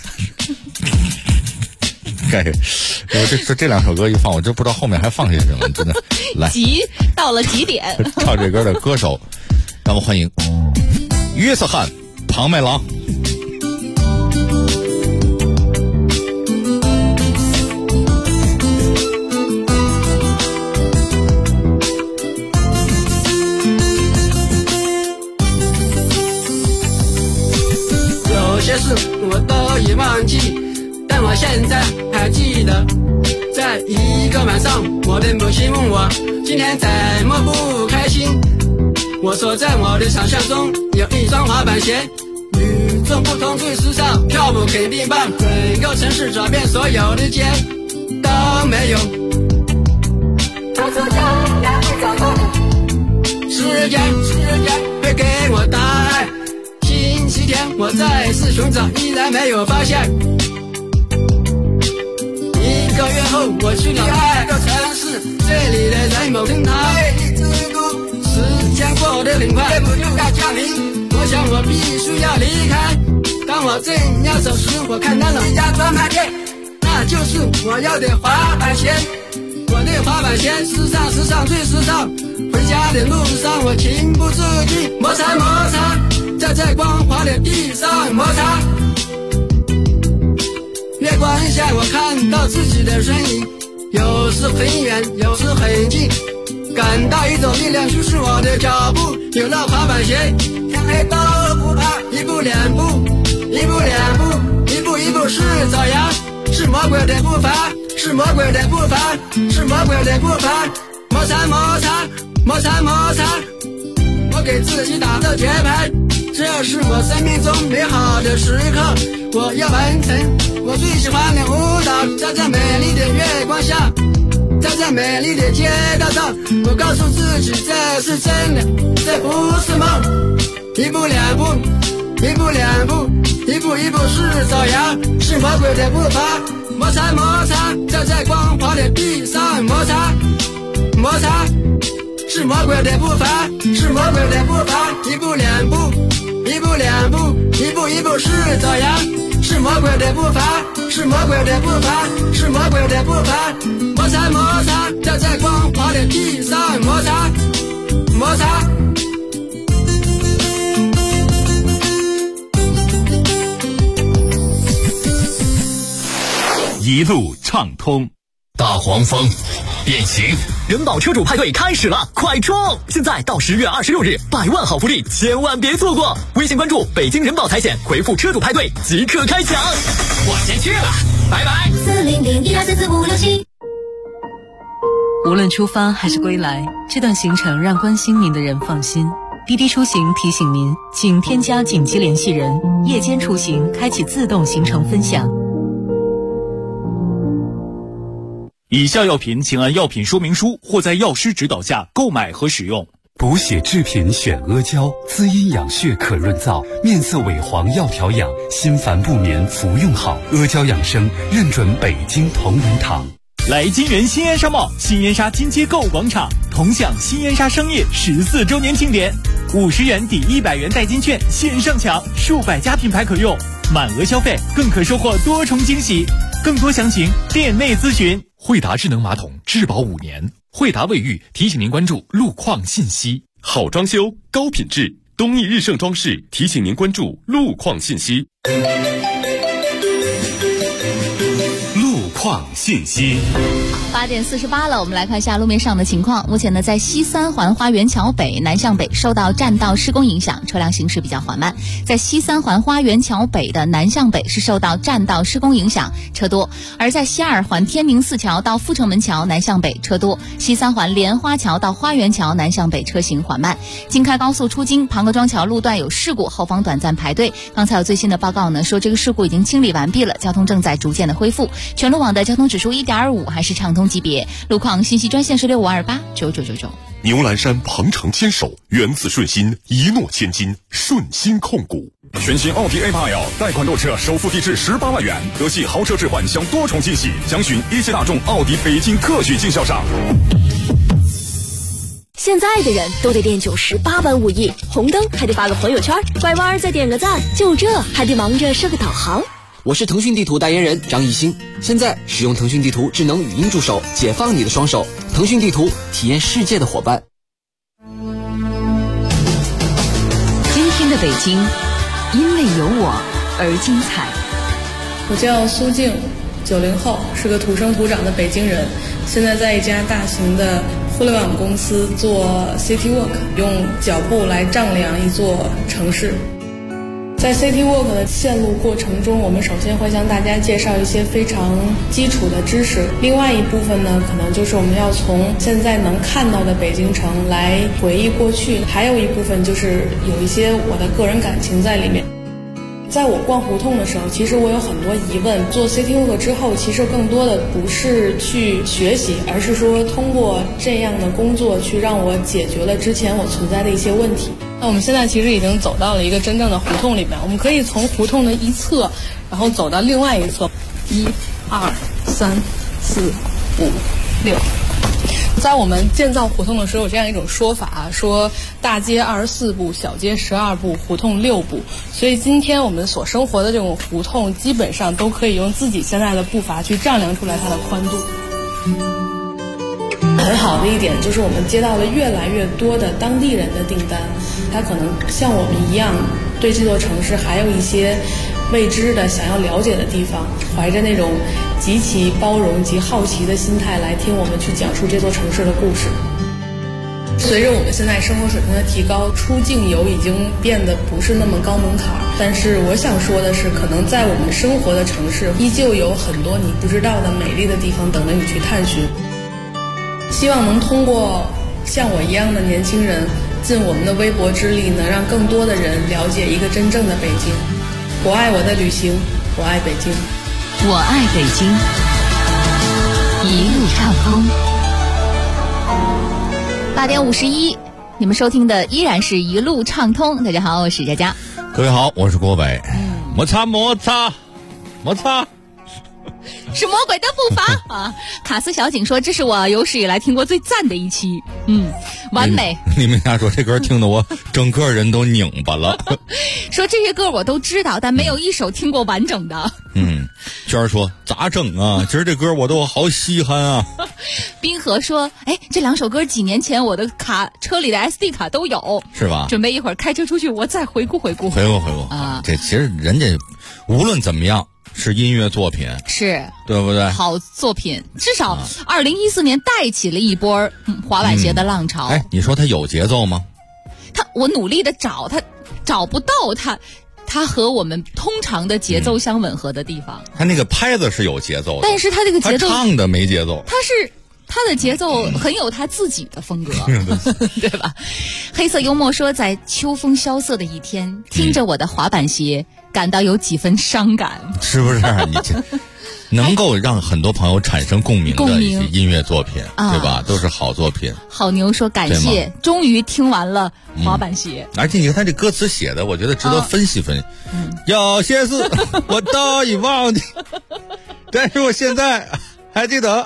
这2首歌一放，我就不知道后面还放些什么，真的。来， 到了极点。 唱这歌的歌手，让我们欢迎约瑟翰·庞麦郎。 有些事我都已忘记，但我现在还记得，在一个晚上，我的母亲问我今天怎么不开心。我说在我的想象中有一双滑板鞋，与众不同最时尚，跳舞肯定棒，整个城市找遍所有的街都没有。时间会给我答案。星期天我再次寻找，依然没有发现。1个月后我去了2个城市，这里的人某天魅力之都，时间过得很快，不就该降临。我想我必须要离开。当我正要走时，我看到了一家专卖店，那就是我要的滑板鞋。我的滑板鞋时尚最时尚。回家的路上我情不自禁摩擦，在光滑的地上摩擦。月光下我看到自己的身影，有时很远，有时很近，感到一种力量驱使我的脚步。有了滑板鞋，天黑都不怕，一步两步，一步两步，一步一步是爪牙，是魔鬼的步伐，是魔鬼的步伐，是魔鬼的步伐。摩擦，我给自己打着节拍，这是我生命中美好的时刻，我要完成我最喜欢的舞蹈。在这美丽的月光下，在这美丽的街道上，我告诉自己这是真的，这不是梦。一步两步，一步两步，一步一步是爪牙，是魔鬼的步伐。摩擦，在光滑的地上摩擦，是魔鬼的步伐，是魔鬼的步伐。一步两步， 就是这样，是魔鬼的步伐，是魔鬼的步伐，是魔鬼的步伐。摩擦摩擦，掉在光滑的地上，摩擦摩擦。 一路畅通。 大黄蜂变形人保车主派对开始了，快冲！现在到10月26日，100万好福利，千万别错过！微信关注北京人保财险，回复车主派对即可开抢。我先去了，拜拜。 40012444567。 无论出发还是归来，这段行程让关心您的人放心。滴滴出行提醒您，请添加紧急联系人，夜间出行开启自动行程分享。 以下药品请按药品说明书或在药师指导下购买和使用。 补血制品选阿胶，滋阴养血可润燥，面色萎黄要调养，心烦不眠服用好。阿胶养生认准北京同仁堂。 来金源新燕莎贸新燕莎金街购物广场，同享新燕莎商业14周年庆典，50元抵100元代金券线上抢，数百家品牌可用，满额消费更可收获多重惊喜。更多详情店内咨询。 惠达智能马桶质保5年，惠达卫浴提醒您关注路况信息。好装修高品质，东义日盛装饰提醒您关注路况信息。路况信息。 8点48了，我们来看一下路面上的情况。目前呢，在西三环花园桥北南向北受到占道施工影响，车辆行驶比较缓慢。在西三环花园桥北的南向北是受到占道施工影响，车多；而在西二环天宁寺桥到阜成门桥南向北车多，西三环莲花桥到花园桥南向北车行缓慢。京开高速出京庞各庄桥路段有事故，后方短暂排队。刚才有最新的报告呢，说这个事故已经清理完毕了，交通正在逐渐的恢复。全路网的交通指数1.25，还是畅通级别。路况信息专线是6528999999。 牛栏山鹏程牵手，源自顺心，一诺千金，顺心控股。 全新奥迪 A8L 贷款购车首付低至18万元，德系豪车置换享多重惊喜，详询一汽大众奥迪北京特许经销商。 现在的人都得练98般武艺，红灯还得发个朋友圈，拐弯再点个赞，就这还得忙着设个导航。 我是腾讯地图代言人张艺兴，现在使用腾讯地图智能语音助手，解放你的双手。腾讯地图，体验世界的伙伴。 今天的北京，因为有我而精彩。 我叫苏静，90后，是个土生土长的北京人，现在在一家大型的互联网公司做 City Walk， 用脚步来丈量一座城市。在 City Walk 的线路过程中，我们首先会向大家介绍一些非常基础的知识，另外一部分呢，可能就是我们要从现在能看到的北京城来回忆过去，还有一部分就是有一些我的个人感情在里面。在我逛胡同的时候，其实我有很多疑问。做 City Walk 之后，其实更多的不是去学习，而是说通过这样的工作去让我解决了之前我存在的一些问题。那我们现在其实已经走到了一个真正的胡同里面，我们可以从胡同的一侧，然后走到另外一侧，1、2、3、4、5、6。在我们建造胡同的时候，有这样一种说法，说大街24步，小街12步，胡同6步。所以今天我们所生活的这种胡同，基本上都可以用自己现在的步伐去丈量出来它的宽度。很好的一点就是我们接到了越来越多的当地人的订单，他可能像我们一样，对这座城市还有一些未知的想要了解的地方，怀着那种极其包容及好奇的心态来听我们去讲述这座城市的故事。随着我们现在生活水平的提高，出境游已经变得不是那么高门槛，但是我想说的是，可能在我们生活的城市依旧有很多你不知道的美丽的地方等着你去探寻。希望能通过像我一样的年轻人尽我们的微薄之力，能让更多的人了解一个真正的北京。我爱我的旅行，我爱北京， 我爱北京，一路畅通。 8点51，你们收听的依然是一路畅通。大家好，我是佳佳。 各位好，我是郭伟。摩擦摩擦摩擦。 是魔鬼的步伐啊！卡斯小景说：“这是我有史以来听过最赞的一期，完美。” 你们家说这歌听得我整个人都拧巴了。 说这些歌我都知道，但没有一首听过完整的。 娟儿说咋整啊？今儿这歌我都好稀罕啊。 冰河说：“哎，这2首歌几年前我的车里的 SD 卡都有， 是吧？ 准备一会儿开车出去，我再回顾回顾啊。这其实人家无论怎么样是音乐作品， 是对不对？ 好作品，至少2014年带起了一波滑板鞋的浪潮。 哎，你说它有节奏吗？ 我努力的找它，找不到它和我们通常的节奏相吻合的地方。 它那个拍子是有节奏的， 但是它这个节奏唱的没节奏。 他的节奏很有他自己的风格，对吧？黑色幽默说，在秋风萧瑟的一天，听着我的滑板鞋，感到有几分伤感， 是不是？你这能够让很多朋友产生共鸣的一些音乐作品，对吧？都是好作品。 好牛说感谢，终于听完了滑板鞋。 而且你看他这歌词写的，我觉得值得分析分析。有些事我早已忘记，但是我现在还记得。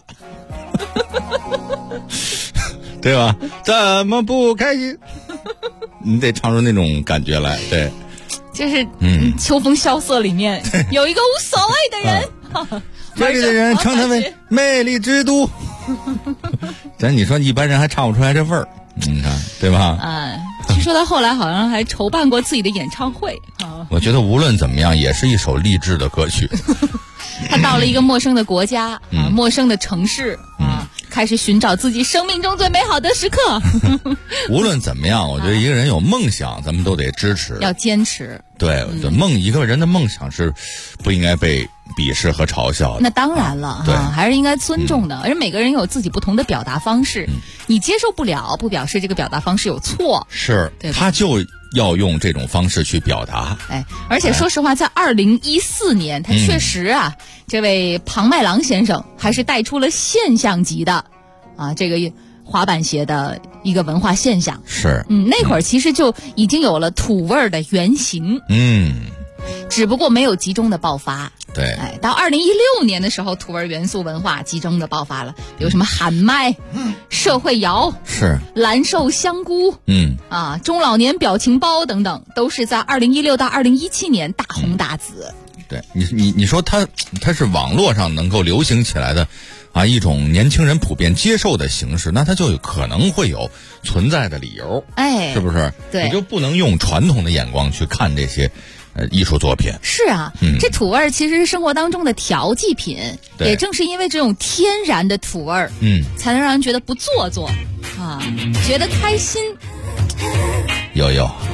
对吧？怎么不开心？你得唱出那种感觉来，对。 就是秋风萧瑟里面有一个无所谓的人， 这里的人称他为魅力之都。咱你说一般人还唱不出来这味儿，你看对吧？ 据说他后来好像还筹办过自己的演唱会。 我觉得无论怎么样，也是一首励志的歌曲。 他到了一个陌生的国家陌生的城市开始寻找自己生命中最美好的时刻。 无论怎么样，我觉得一个人有梦想，咱们都得支持， 要坚持。 对，一个人的梦想是不应该被鄙视和嘲笑的。 那当然了， 对， 还是应该尊重的。而每个人有自己不同的表达方式，你接受不了，不表示这个表达方式有错。 是，他就要用这种方式去表达。 而且说实话，在2014年，他确实这位庞麦郎先生还是带出了现象级的这个滑板鞋的一个文化现象。 是， 那会儿其实就已经有了土味儿的原型。只不过没有集中的爆发。 对， 到2016年的时候，土味元素文化集中的爆发了，比如什么喊麦、社会摇、 是蓝瘦香菇，中老年表情包等等，都是在2016到2017年大红大紫。 对，你说它是网络上能够流行起来的一种年轻人普遍接受的形式，那它就有可能会有存在的理由，是不是？ 对， 你就不能用传统的眼光去看这些艺术作品。 是这土味其实是生活当中的调剂品，也正是因为这种天然的土味才能让人觉得不做作觉得开心。 有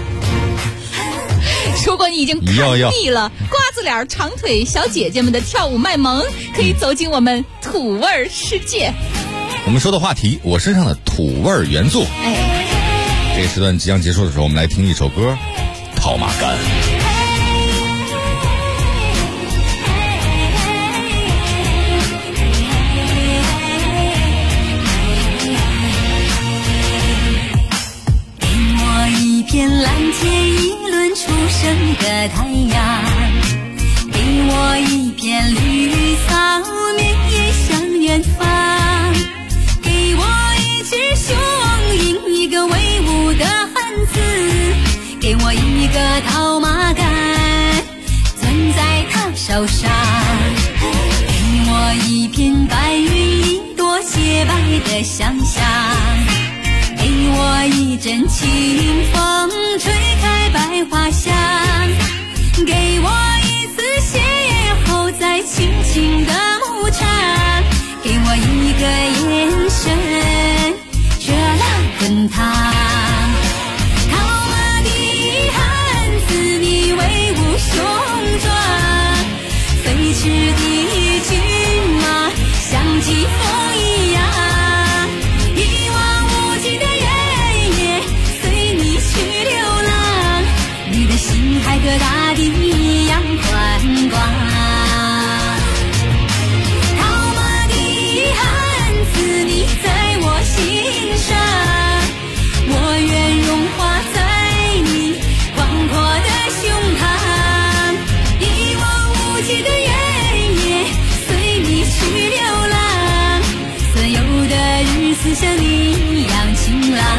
如果你已经看腻了瓜子脸长腿小姐姐们的跳舞卖萌，可以走进我们土味世界。 我们说的话题，我身上的土味元素。这个时段即将结束的时候，我们来听一首歌《套马杆》。 片蓝天，一轮初升的太阳，给我一片绿草绵延向远方，给我一只雄鹰，一个威武的汉子，给我一个套马杆，攥在他手上，给我一片白云，一朵洁白的想象，给我一阵清风吹开百花香，给我一次邂逅在轻轻的牧场，给我一个眼神热辣滚烫。套马的汉子，你威武雄壮，飞驰的骏马像疾风一样，海和大地一样宽广。套马的汉子，你在我心你样晴朗。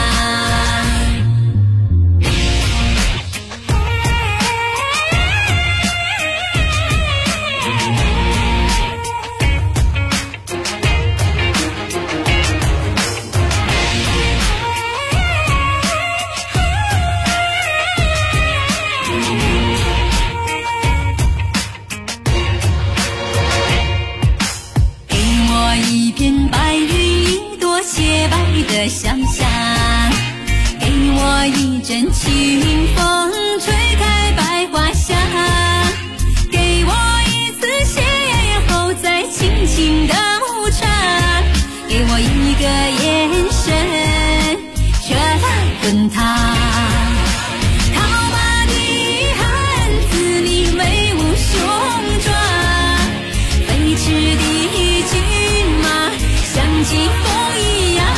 的想象，给我一阵清风吹开百花香，给我一次邂逅再轻轻的无常，给我一个眼神热辣滚烫。套马的汉子你威武雄壮，飞驰的骏马像疾风一样，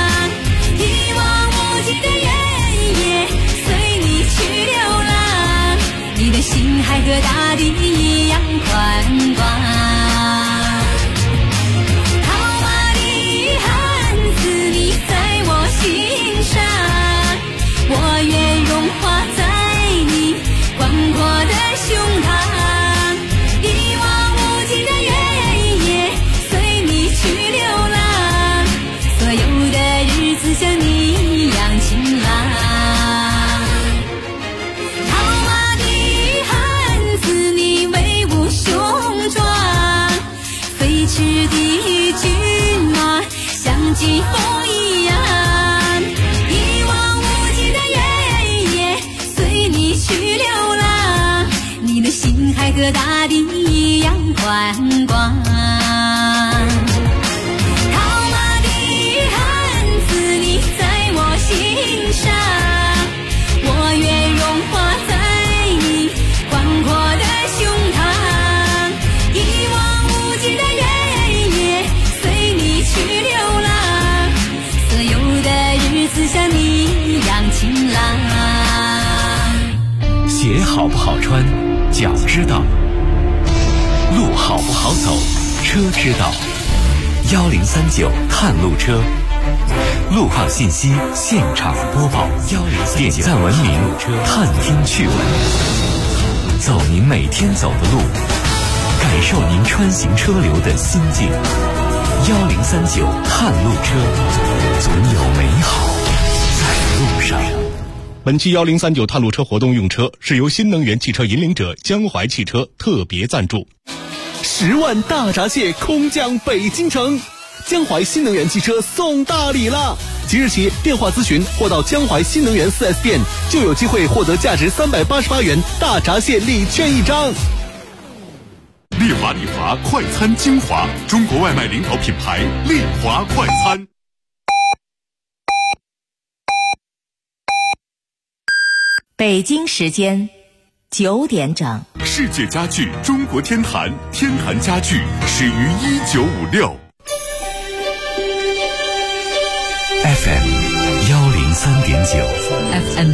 心海和大地一样宽广。套马的汉子你在我心上，我愿融化在你广阔的胸膛，一望无际的原野随你去流浪，所有的日子像你一样晴朗。飞驰的骏马像疾风一样，一望无际的原野随你去流浪，你的心海和大地一样宽广。套马的汉子你在我心上，我愿融化在你广阔的胸膛，一望无际的原野随你去流浪，所有的日子像你一样晴朗。 鞋好不好穿脚知道，路好不好走车知道。1039探路车，路况信息现场播报，点赞文明，探听趣闻，走您每天走的路，感受您穿行车流的心境。1039探路车，总有美好在路上。 本期1039探路车活动用车是由新能源汽车引领者江淮汽车特别赞助。 10万大闸蟹空降北京城，江淮新能源汽车送大礼了！即日起电话咨询或到江淮新能源 4S 店，就有机会获得价值388元大闸蟹礼券1张。 丽华快餐精华，中国外卖领导品牌丽华快餐。 北京时间9点整。 世界家具中国天坛，天坛家具始于1956。 FM 103.9 FM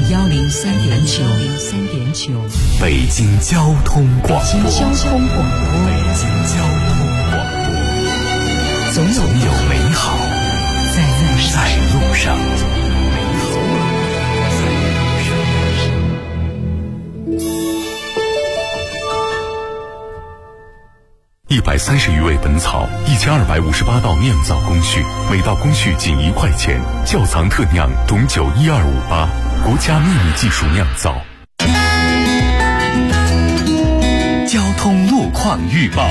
103.9 北京交通广播， 北京交通广播， 北京交通广播，总有美好在路上。 130余味本草，1258道酿造工序，每道工序仅1块钱，窖藏特酿董酒12588，国家秘密技术酿造。 交通路况预报。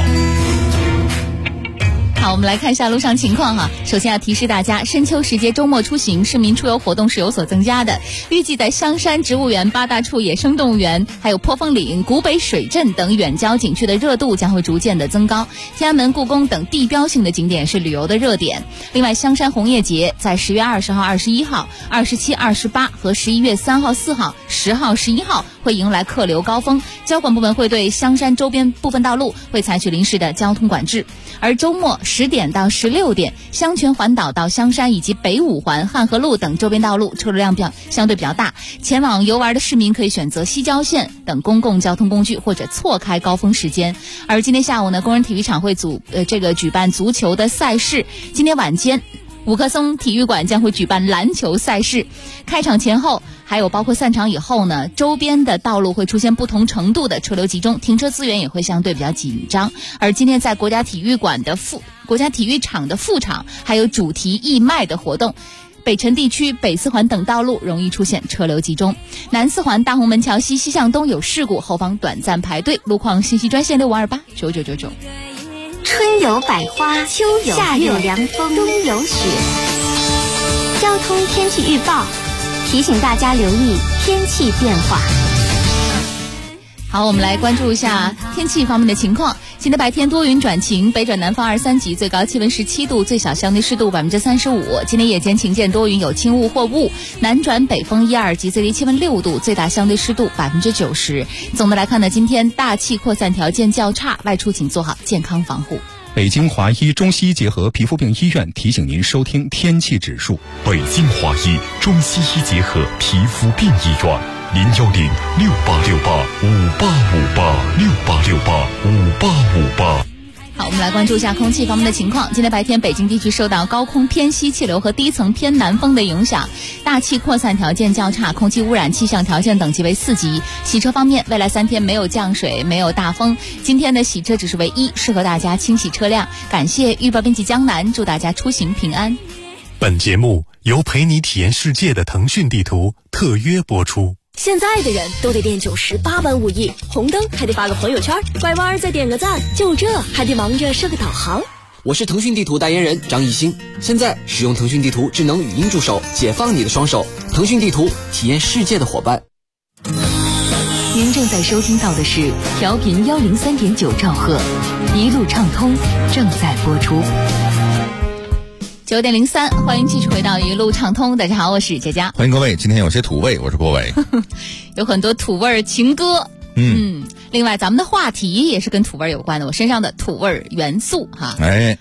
好，我们来看一下路上情况哈。首先要提示大家，深秋时节周末出行，市民出游活动是有所增加的。预计在香山植物园、八大处野生动物园，还有坡峰岭、古北水镇等远郊景区的热度将会逐渐的增高。天安门、故宫等地标性的景点是旅游的热点。另外，香山红叶节在10月20号、21号、27、28和11月3号、4号、10号、11号会迎来客流高峰，交管部门会对香山周边部分道路会采取临时的交通管制。而周末10点到16点，香泉环岛到香山以及北五环、汉河路等周边道路车流量相对比较大，前往游玩的市民可以选择西郊线等公共交通工具，或者错开高峰时间。而今天下午呢，工人体育场会举办足球的赛事。今天晚间五棵松体育馆将会举办篮球赛事，开场前后还有包括散场以后呢，周边的道路会出现不同程度的车流集中，停车资源也会相对比较紧张。而今天在国家体育场的副场还有主题义卖的活动，北辰地区北四环等道路容易出现车流集中，南四环大红门桥西向东有事故，后方短暂排队。路况信息专线65289999。 春有百花，秋有夏有凉风，冬有雪。交通天气预报提醒大家留意天气变化。 好，我们来关注一下天气方面的情况。今天白天多云转晴，北转南方23级，最高气温17度，最小相对湿度35%。今天夜间晴间多云，有轻雾或雾，南转北风1、2级，最低气温6度，最大相对湿度90%。总的来看呢，今天大气扩散条件较差，外出请做好健康防护。 北京华医中西医结合皮肤病医院提醒您收听天气指数。 北京华医中西医结合皮肤病医院，0106868585858 好，我们来关注一下空气方面的情况。今天白天，北京地区受到高空偏西气流和低层偏南风的影响，大气扩散条件较差，空气污染气象条件等级为4级。洗车方面，未来3天没有降水，没有大风。今天的洗车指数为1，适合大家清洗车辆。感谢预报编辑江南，祝大家出行平安。 本节目由陪你体验世界的腾讯地图特约播出。 现在的人都得练98般武艺，红灯还得发个朋友圈，拐弯再点个赞，就这还得忙着设个导航。 我是腾讯地图代言人张艺兴，现在使用腾讯地图智能语音助手，解放你的双手。腾讯地图，体验世界的伙伴。 您正在收听到的是调频103.9兆赫，一路畅通正在播出。 9点03，欢迎继续回到一路畅通。大家好，我是佳佳。 欢迎各位，今天有些土味，我是郭伟。 有很多土味情歌。另外咱们的话题也是跟土味有关的，我身上的土味元素哈。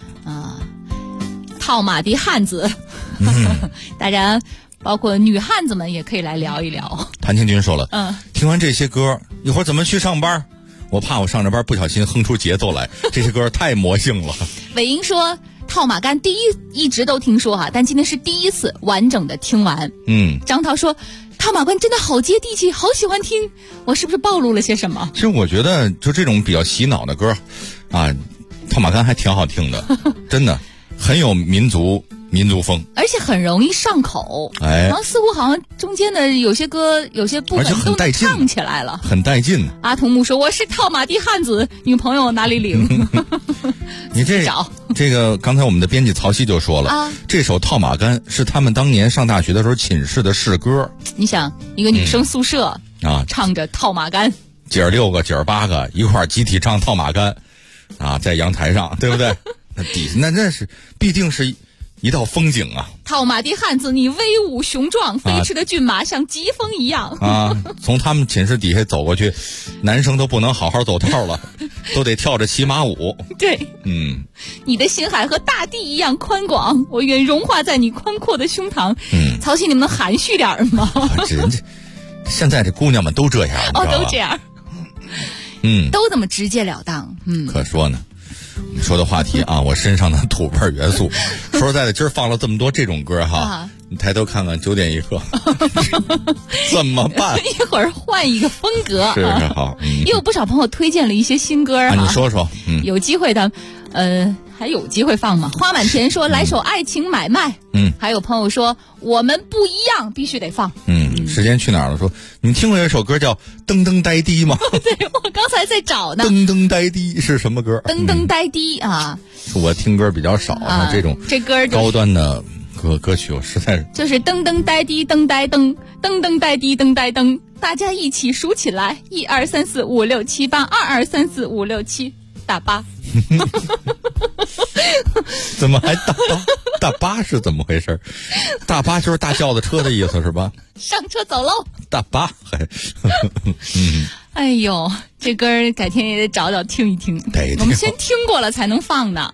套马的汉子，大家包括女汉子们也可以来聊一聊。 谭清军说了，听完这些歌，一会儿怎么去上班？我怕我上着班不小心哼出节奏来，这些歌太魔性了。 伟英说套马杆一直都听说哈，但今天是第一次完整的听完。张涛说套马杆真的好接地气，好喜欢听。我是不是暴露了些什么？ 其实我觉得就这种比较洗脑的歌啊，套马杆还挺好听的，真的很有民族风， 而且很容易上口。然后似乎好像中间的有些歌有些部分都能唱起来了， 很带劲。 阿童木说我是套马的汉子，女朋友哪里领？ 你这个刚才我们的编辑曹曦就说了，这首《套马杆》是他们当年上大学的时候寝室的试歌。你想一个女生宿舍唱着《套马杆》， 姐儿6个姐儿8个一块儿集体唱《套马杆》在阳台上，对不对？那底下那是必定是一道风景啊！ 套马的汉子，你威武雄壮，飞驰的骏马像疾风一样从他们寝室底下走过去，男生都不能好好走道了，都得跳着骑马舞。 对，你的心海和大地一样宽广，我愿融化在你宽阔的胸膛。曹曦，你们能含蓄点吗？ 现在这姑娘们都这样， 都这样，都这么直截了当。 可说呢。我们说的话题我身上的土味元素。说实在的，今儿放了这么多这种歌你抬头看看9点一刻，怎么办？ 一会儿换一个风格。 是好， 也有不少朋友推荐了一些新歌你说说。 有机会的，还有机会放吗？花满田说来首《爱情买卖》。还有朋友说我们不一样，必须得放。 时间去哪儿了？说你听过有一首歌叫《噔噔呆滴》吗？ 对，我刚才在找呢。 噔噔呆滴是什么歌？ 噔噔呆滴我听歌比较少这种这歌高端的歌曲，我实在是就是噔噔呆滴噔呆噔噔噔呆滴噔呆噔，大家一起数起来，1、2、3、4、5、6、7、8，2、2、3、4、5、6、7，大巴。 怎么还大巴？大巴是怎么回事？大巴就是大轿子车的意思是吧？ 上车走喽！大巴还哎呦，这歌改天也得找找听一听。我们先听过了才能放呢。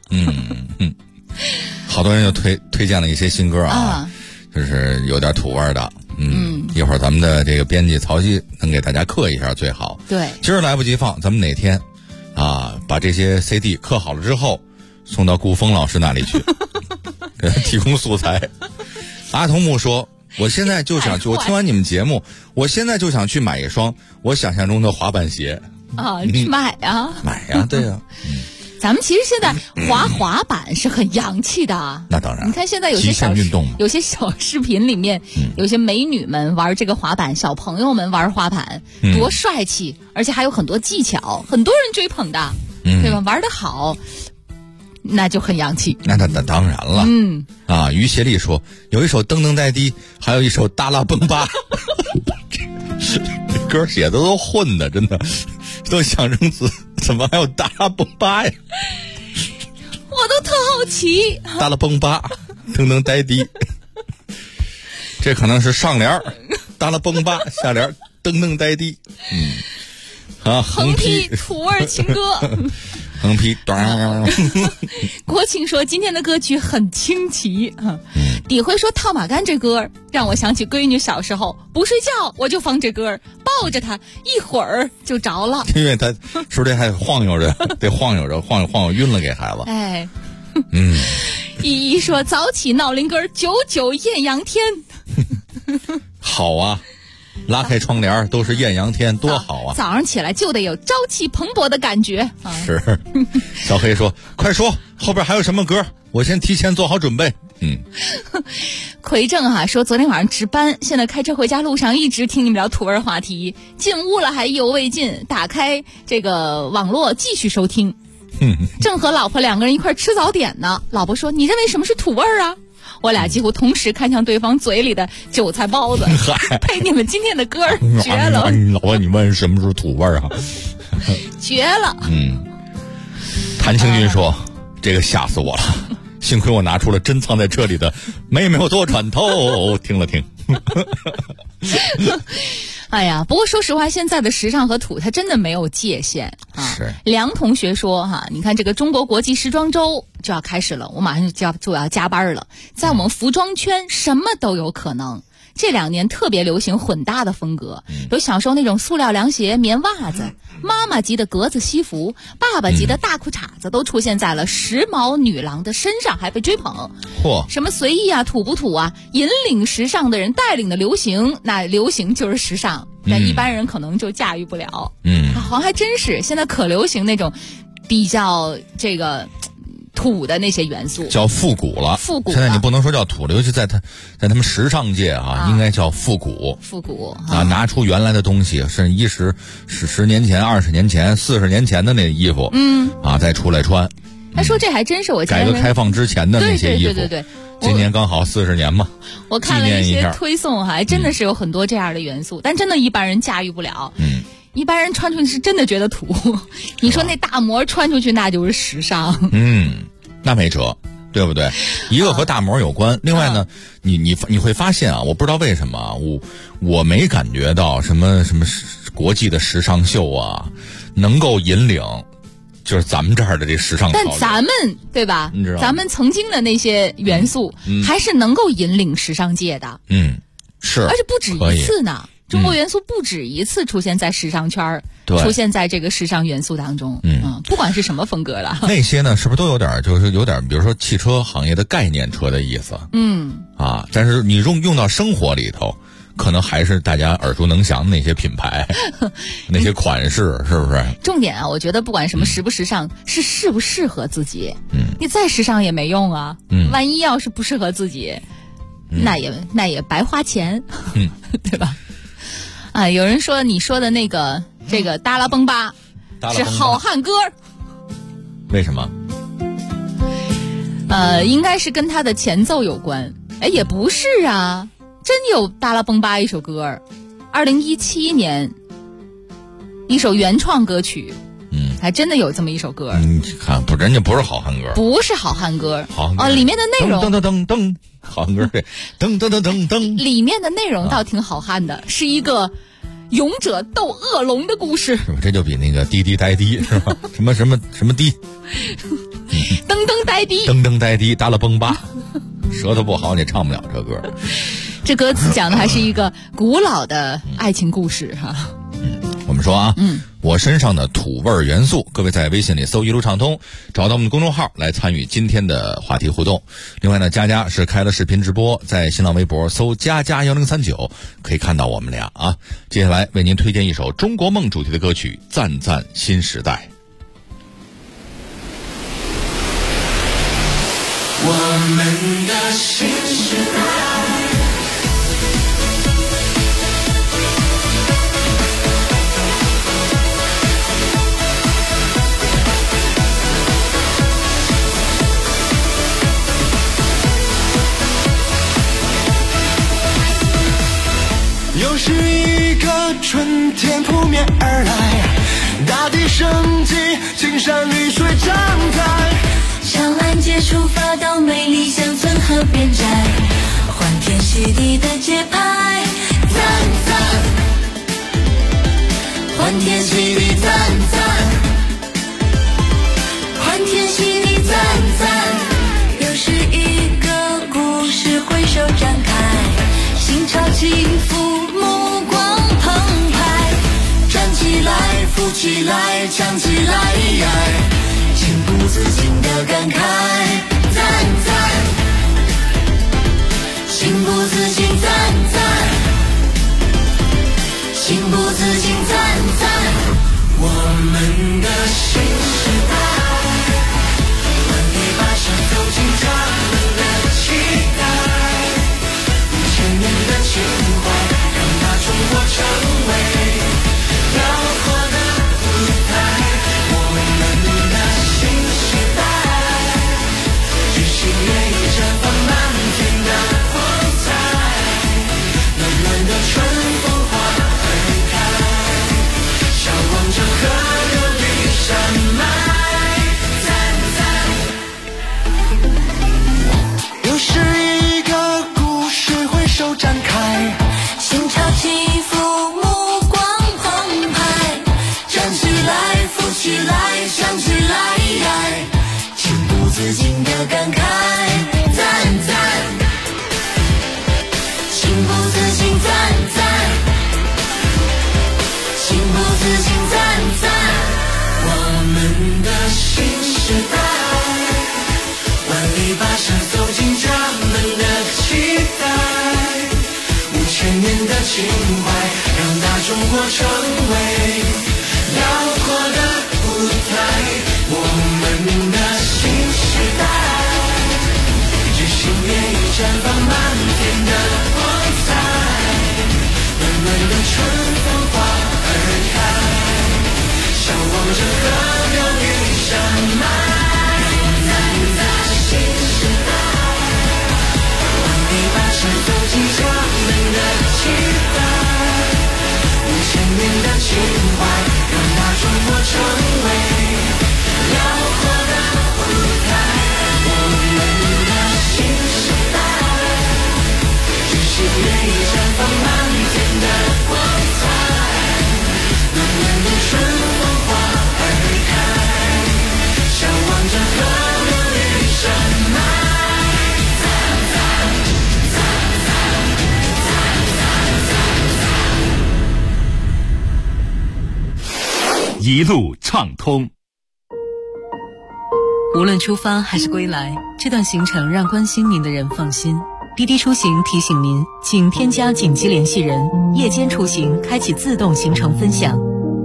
好多人就推荐了一些新歌就是有点土味的。一会儿咱们的这个编辑曹曦能给大家刻一下最好。 对， 今儿来不及放，咱们哪天把这些 CD 刻好了之后送到顾峰老师那里去， 给他提供素材。阿童木说：“我现在就想去，我听完你们节目，我现在就想去买一双我想象中的滑板鞋。” 买啊！ 买呀，对呀。 咱们其实现在滑板是很洋气的。 那当然。 你看现在有些有些小视频里面，有些美女们玩这个滑板，小朋友们玩滑板，多帅气，而且还有很多技巧，很多人追捧的，对吧？玩得好，那就很洋气。 那当然了。于协力说，有一首噔噔呆滴，还有一首耷拉崩巴。这歌写的都混的，真的都象征词，怎么还有耷拉崩巴呀？ 我都特好奇。 耷拉崩巴，噔噔呆滴，这可能是上联，耷拉崩巴，下联噔噔呆滴。横批土味情歌。 横批国庆说今天的歌曲很清奇。底辉说套马杆这歌让我想起闺女小时候不睡觉我就放这歌，抱着她一会儿就着了， 因为她是不是还晃悠着得晃悠着晃悠晕了给孩子。 依依说早起闹铃歌99艳阳天。 好啊，拉开窗帘都是艳阳天，多好啊！ 早上起来就得有朝气蓬勃的感觉。 是。小黑说快说后边还有什么歌，我先提前做好准备。 奎正说昨天晚上值班，现在开车回家路上一直听你们聊土味话题，进屋了还意犹未尽，打开这个网络继续收听。正和老婆两个人一块吃早点呢，老婆说你认为什么是土味啊？我俩几乎同时看向对方嘴里的韭菜包子。配你们今天的歌绝了。 老婆你问什么是土味啊？ 绝了。 谭青军说这个吓死我了，幸亏我拿出了珍藏在这里的妹妹我多转头听了听。 哎呀，不过说实话，现在的时尚和土它真的没有界限啊。 是。 梁同学说你看这个中国国际时装周就要开始了，我马上就要加班了。在我们服装圈，什么都有可能。这2年特别流行混搭的风格，有小时候那种塑料凉鞋、棉袜子，妈妈级的格子西服，爸爸级的大裤衩子都出现在了时髦女郎的身上，还被追捧。什么随意啊、土不土啊，引领时尚的人带领的流行，那流行就是时尚，但一般人可能就驾驭不了。好像还真是现在可流行那种比较这个土的那些元素， 叫复古了。 复古现在你不能说叫土了，尤其在他们时尚界应该叫复古。 复古拿出原来的东西，甚至10年前、20年前、40年前的那衣服，再出来穿。 他说这还真是我改革开放之前的那些衣服。 对。 今年刚好40年嘛。 我看了一些推送，还真的是有很多这样的元素，但真的一般人驾驭不了。一般人穿出去是真的觉得土。你说那大模穿出去那就是时尚。 那没辙，对不对？一个和大模有关，另外呢，你会发现我不知道为什么我没感觉到什么国际的时尚秀能够引领就是咱们这儿的这时尚潮流。 但咱们对吧？你知道咱们曾经的那些元素还是能够引领时尚界的。 是， 而且不止一次呢。中国元素不止一次出现在时尚圈，出现在这个时尚元素当中。不管是什么风格了。 那些呢，是不是都有点就是有点，比如说汽车行业的概念车的意思？但是你用到生活里头，可能还是大家耳熟能详的那些品牌，那些款式，是不是？ 重点我觉得不管什么时不时尚，是适不适合自己。你再时尚也没用啊。万一要是不适合自己，那也白花钱，对吧？有人说你说的那个这个耷拉崩巴是好汉歌， 为什么？ 应该是跟他的前奏有关。也不是啊，真有耷拉崩巴一首歌，2017年一首原创歌曲。还真的有这么一首歌。 你看，人家不是好汉歌， 不是好汉歌。 好汉歌里面的内容噔噔噔噔，好汉歌对，噔噔噔噔噔， 里面的内容倒挺好汉的，是一个勇者斗恶龙的故事。 这就比那个滴滴呆滴是吧？什么滴， 噔噔呆滴， 噔噔呆滴，耷拉崩巴，舌头不好你唱不了这歌。 这歌词讲的还是一个古老的爱情故事哈。 我们么说啊？我身上的土味元素，各位在微信里搜一路畅通，找到我们的公众号来参与今天的话题互动。另外呢，佳佳是开了视频直播，在新浪微博搜佳佳1039可以看到我们俩啊。接下来为您推荐一首中国梦主题的歌曲《赞赞新时代》。 我们的新时代， 又是一个春天扑面而来，大地生机，青山绿水常在。 向岸街出发到美丽乡村和边寨，欢天喜地的节拍，赞赞，欢天喜地赞赞，欢天喜地赞赞。又是一个故事挥手展开，心潮起伏，目光澎湃，站起来，扶起来，唱起来，情不自禁的感慨，赞赞，情不自禁赞赞，情不自禁赞赞。我们的新时代，万里跋山走进他们的期待，5000年的情怀，让大中国成为辽阔的舞台。我们的新时代，举行乐意绽放满天的光彩，暖暖的春风花儿开，向往着河流与山脉，赞赞。 又是一个故事挥手展开， 心潮起伏，目光澎湃，站起来，扶起来，唱起来，情不自禁的感慨，赞赞，情不自禁赞赞，情不自禁赞赞。我们的新时代，万里跋山走进他们的期待，5000年的情怀，让大中国成为辽阔的舞台。我们的新时代，举行乐意绽放满天的光彩，暖暖的春风花儿开，向往着河流与山脉，咱的新时代，万里跋山走进他们的期待，5000年的情怀，让大中国成为辽阔的舞台。我们的新时代，举行乐意绽放满天的光彩，暖暖的春风花儿开，向往着河流与山脉，赞赞赞赞赞赞赞。 一路畅通。 无论出发还是归来，这段行程让关心您的人放心。滴滴出行提醒您，请添加紧急联系人，夜间出行开启自动行程分享。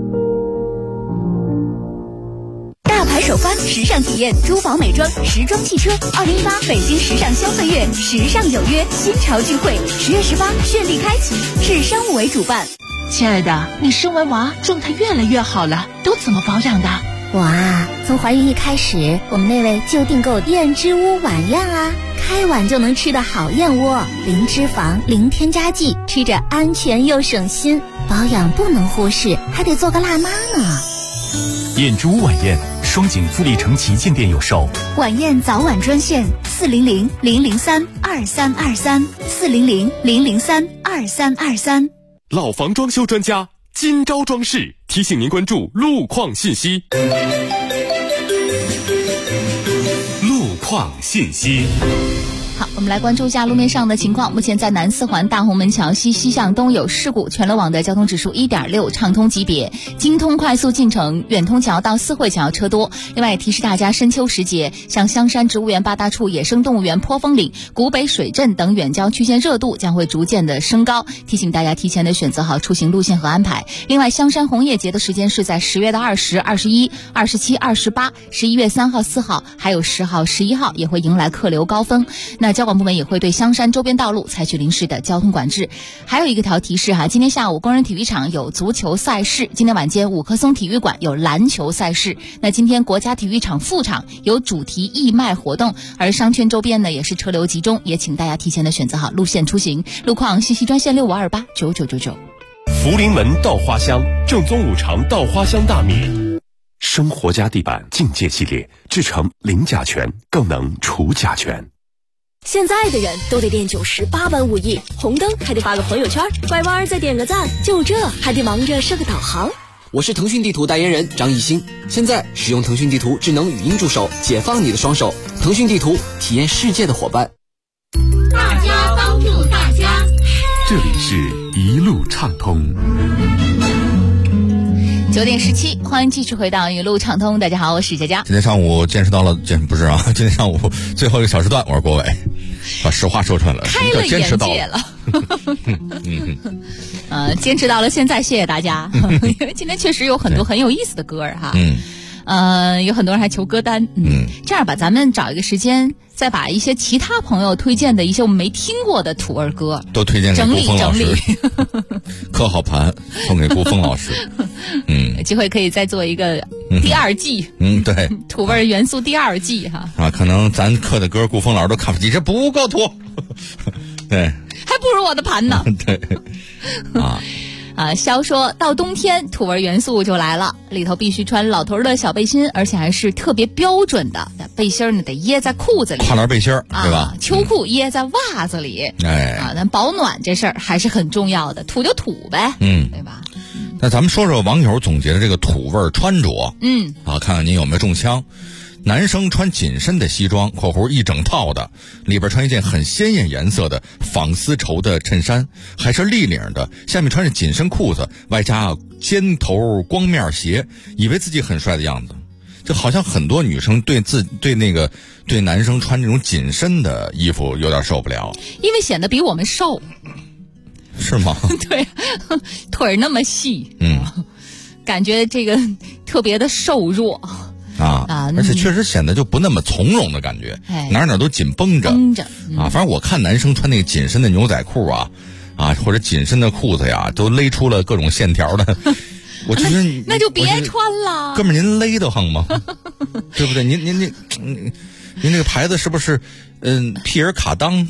大牌首发，时尚体验，珠宝美妆，时装汽车，2018北京时尚消费月，时尚有约，新潮聚会，10月18绚丽开启，市商务委主办。 亲爱的，你生完娃状态越来越好了，都怎么保养的？ 我啊，从怀孕一开始，我们那位就订购燕之屋晚宴啊，开碗就能吃的好燕窝，零脂肪，零添加剂，吃着安全又省心，保养不能忽视，还得做个辣妈呢。 燕之屋晚宴，双井富力城旗舰店有售。 晚宴早晚专线400-003-2323，400-003-2323。 老房装修专家今朝装饰提醒您关注路况信息。 路况信息。 好，我们来关注一下路面上的情况。目前在南四环大红门桥西向东有事故，全流网的交通指数 1.6， 畅通级别。京通快速进城远通桥到四惠桥车多。另外提示大家，深秋时节，像香山植物园八大处、野生动物园坡峰岭、古北水镇等远郊区间热度将会逐渐的升高，提醒大家提前的选择好出行路线和安排。另外，香山红叶节的时间是在10月的20、21、27、28， 11月3号、4号还有10号、11号也会迎来客流高峰。那交管部门也会对香山周边道路采取临时的交通管制。还有一个条提示今天下午工人体育场有足球赛事，今天晚间五棵松体育馆有篮球赛事。那今天国家体育场副场有主题义卖活动，而商圈周边呢也是车流集中，也请大家提前的选择好路线出行。路况信息专线65289999。 福临门稻花香，正宗五常稻花香大米。生活家地板境界系列制成零甲醛，更能除甲醛。 现在的人都得练98般武艺，红灯还得发个朋友圈，拐弯再点个赞，就这还得忙着设个导航。 我是腾讯地图代言人张艺兴，现在使用腾讯地图智能语音助手，解放你的双手。腾讯地图，体验世界的伙伴。 大家帮助大家， 这里是一路畅通。 9点17，欢迎继续回到一路畅通。大家好，我是佳佳。 今天上午见识到了，不是啊，今天上午最后一个小时段，我是郭伟，把实话说出来了， 开了眼界了。坚持到了现在，谢谢大家。因为今天确实有很多很有意思的歌哈。有很多人还求歌单。这样吧，咱们找一个时间，再把一些其他朋友推荐的一些我们没听过的土味歌都推荐给顾峰老师，刻好盘送给顾峰老师。 有机会可以再做一个第二季。 对， 土味元素第二季哈。 可能咱刻的歌，顾峰老师都看不起，这不够土。对， 还不如我的盘呢。 对， 肖说到冬天土味元素就来了，里头必须穿老头的小背心，而且还是特别标准的背心呢，得掖在裤子里， 跨栏背心对吧？ 秋裤掖在袜子里。咱保暖这事儿还是很重要的，土就土呗，对吧？ 那咱们说说网友总结的这个土味穿着，看看您有没有中枪。男生穿紧身的西装（括弧一整套的），里边穿一件很鲜艳颜色的纺丝绸的衬衫，还是立领的，下面穿着紧身裤子，外加尖头光面鞋，以为自己很帅的样子。就好像很多女生对男生穿这种紧身的衣服有点受不了， 因为显得比我们瘦。 是吗？ 对，腿那么细，感觉这个特别的瘦弱。 而且确实显得就不那么从容的感觉，哪都紧绷着。反正我看男生穿那个紧身的牛仔裤或者紧身的裤子呀，都勒出了各种线条的。我觉得那就别穿了， 哥们儿，您勒得慌吗？对不对？您这个牌子是不是皮尔卡当？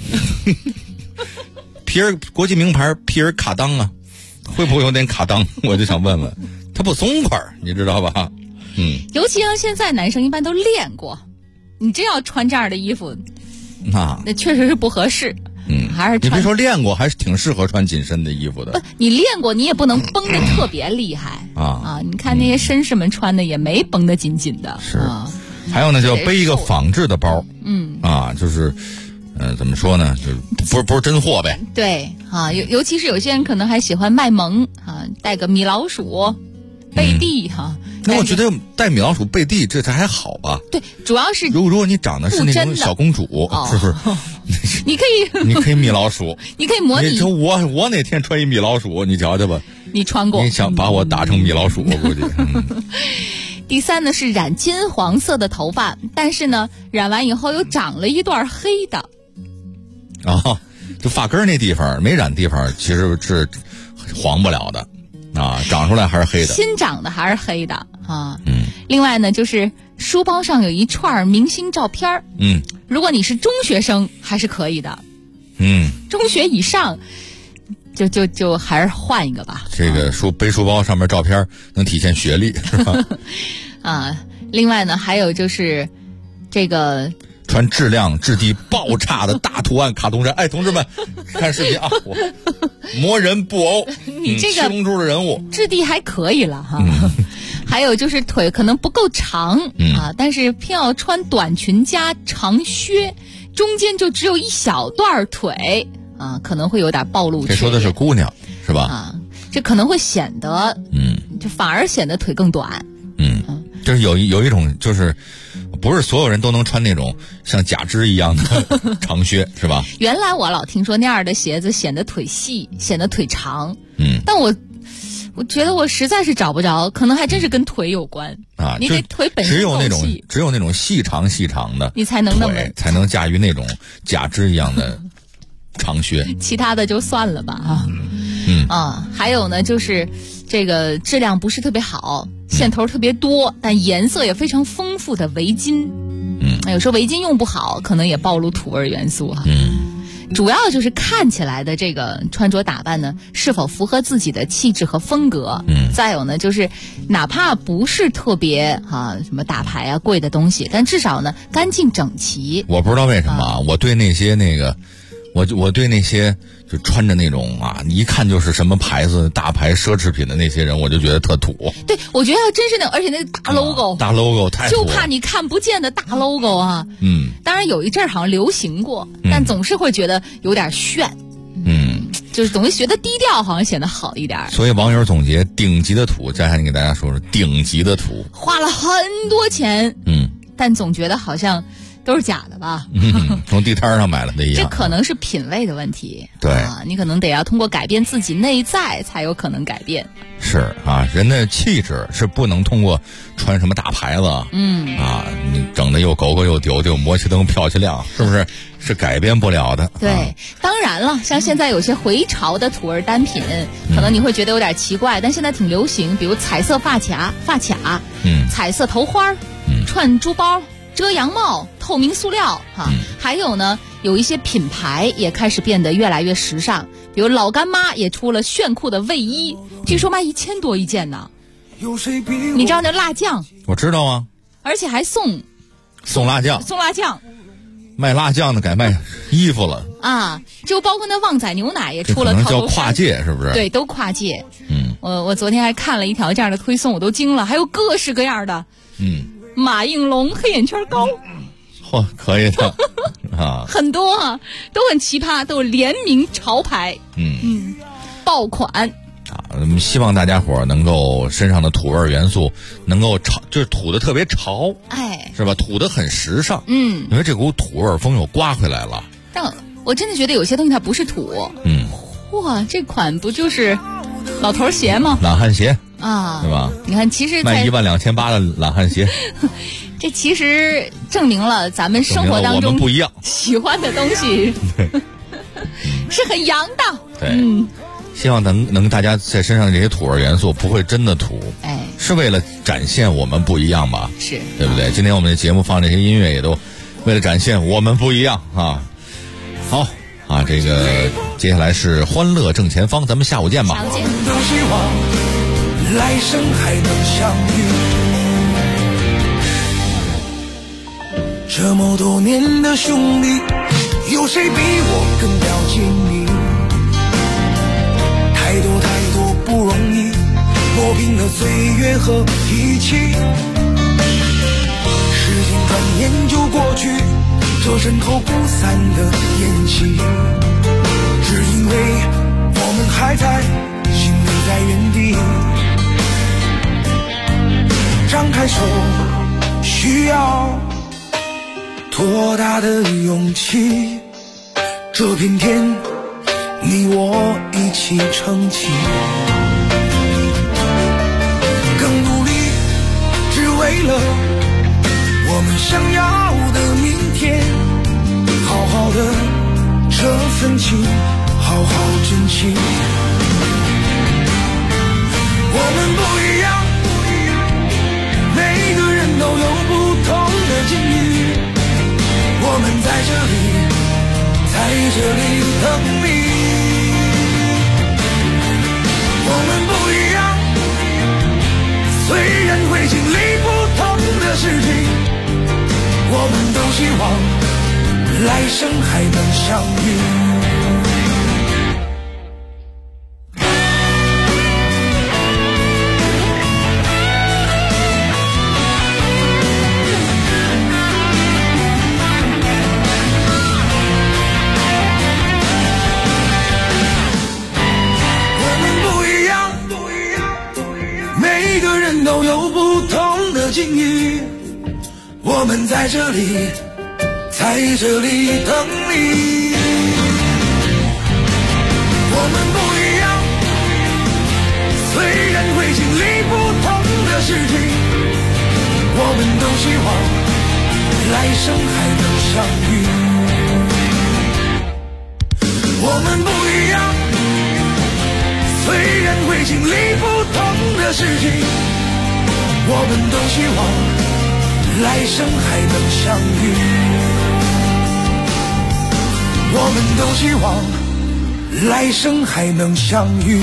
国际名牌皮尔卡当啊，会不会有点卡当？我就想问问，它不松快，你知道吧？ 尤其像现在男生一般都练过，你真要穿这样的衣服，那确实是不合适。还是你别说练过，还是挺适合穿紧身的衣服的。 不，你练过，你也不能绷得特别厉害你看那些绅士们穿的也没绷得紧紧的。 是，还有呢，就背一个仿制的包。就是怎么说呢？就不是真货呗。 对尤其是有些人可能还喜欢卖萌带个米老鼠。背地那我觉得带米老鼠背地这才还好吧？ 对，主要是如果你长得是那种小公主，是不是？ 你可以米老鼠， 你可以模拟。 我哪天穿一米老鼠，你瞧瞧吧。 你穿过？ 你想把我打成米老鼠，我估计。 第三呢是染金黄色的头发，但是呢染完以后又长了一段黑的。 就发根那地方没染地方其实是黄不了的。长出来还是黑的， 新长的还是黑的另外呢，就是书包上有一串明星照片如果你是中学生还是可以的中学以上就还是换一个吧。 这个背书包上面照片能体现学历是吧？ 另外呢，还有就是这个穿质量质地爆差的大图案卡通衫。同志们看视频魔人布偶， 你这个七龙珠的人物质地还可以了还有就是腿可能不够长但是偏要穿短裙加长靴， 中间就只有一小段腿啊，可能会有点暴露。 这说的是姑娘是吧？ 啊，这可能会显得就反而显得腿更短。 就是有一种就是不是所有人都能穿那种像假肢一样的长靴是吧？ 原来我老听说那样的鞋子显得腿细，显得腿长。但我觉得我实在是找不着，可能还真是跟腿有关啊。 你得腿本身只有那种细长的， 你才能腿才能驾驭那种假肢一样的长靴。 其他的就算了吧啊。还有呢，就是这个质量不是特别好，线头特别多，但颜色也非常丰富的围巾。有时候围巾用不好，可能也暴露土味元素主要就是看起来的这个穿着打扮呢，是否符合自己的气质和风格。再有呢，就是哪怕不是特别什么大牌啊贵的东西，但至少呢干净整齐。 我不知道为什么我对那些我对那些就穿着那种一看就是什么牌子大牌奢侈品的那些人，我就觉得特土。 对，我觉得真是而且那个大 logo， 大 logo 太土了， 就怕你看不见的大 logo 啊。当然有一阵儿好像流行过，但总是会觉得有点炫。就是总是觉得低调好像显得好一点。 所以网友总结顶级的土，佳佳你给大家说说顶级的土， 花了很多钱，但总觉得好像都是假的吧？ 从地摊上买了的一样。 这可能是品味的问题。 对你可能得要通过改变自己内在才有可能改变。 是人的气质是不能通过穿什么大牌子你整的又狗狗又丢丢，摩羯灯漂起亮，是不是？是改变不了的。 对，当然了，像现在有些回潮的土味单品，可能你会觉得有点奇怪，但现在挺流行，比如彩色发卡，彩色头花，串珠包，遮阳帽，透明塑料还有呢，有一些品牌也开始变得越来越时尚，比如老干妈也出了炫酷的卫衣，据说卖1000多一件呢。你知道那辣酱？ 我知道啊， 而且还送辣酱，卖辣酱的改卖衣服了就包括那旺仔牛奶也出了套叫跨界，是不是？ 对，都跨界。我昨天还看了一条这样的推送，我都惊了，还有各式各样的。马应龙黑眼圈膏， 可以的很多都很奇葩，都有联名潮牌，爆款希望大家伙能够身上的土味元素能够就是土的特别潮，是吧？土的很时尚，因为这股土味风又刮回来了。 但我真的觉得有些东西它不是土，哇，这款不就是老头鞋吗？ 懒汉鞋对吧？ 你看，其实卖12800的懒汉鞋， 这其实证明了咱们生活当中我们不一样， 喜欢的东西是很洋的。 对，希望能大家在身上这些土味元素不会真的土，是为了展现我们不一样吧？ 是， 对不对？今天我们的节目放这些音乐也都为了展现我们不一样好这个接下来是欢乐正前方，咱们下午见吧。 都希望来生还能相遇，这么多年的兄弟，有谁比我更了解你？太多不容易，磨平了岁月和脾气。时间转眼就过去，这身后不散的宴席，只因为我们还在，心留在原地。张开手，需要多大的勇气？这片天，你我一起撑起，更努力，只为了我们想要的明天。好好的这份情，好好珍惜。我们不一样，每个人都有不同的境遇。我们在这里等你。我们不一样，虽然会经历不同的事情，我们都希望来生还能相遇。 境遇，我们在这里，在这里等你。我们不一样，虽然会经历不同的事情，我们都希望来生还能相遇。我们不一样，虽然会经历不同的事情，我们都希望来生还能相遇。我们都希望来生还能相遇。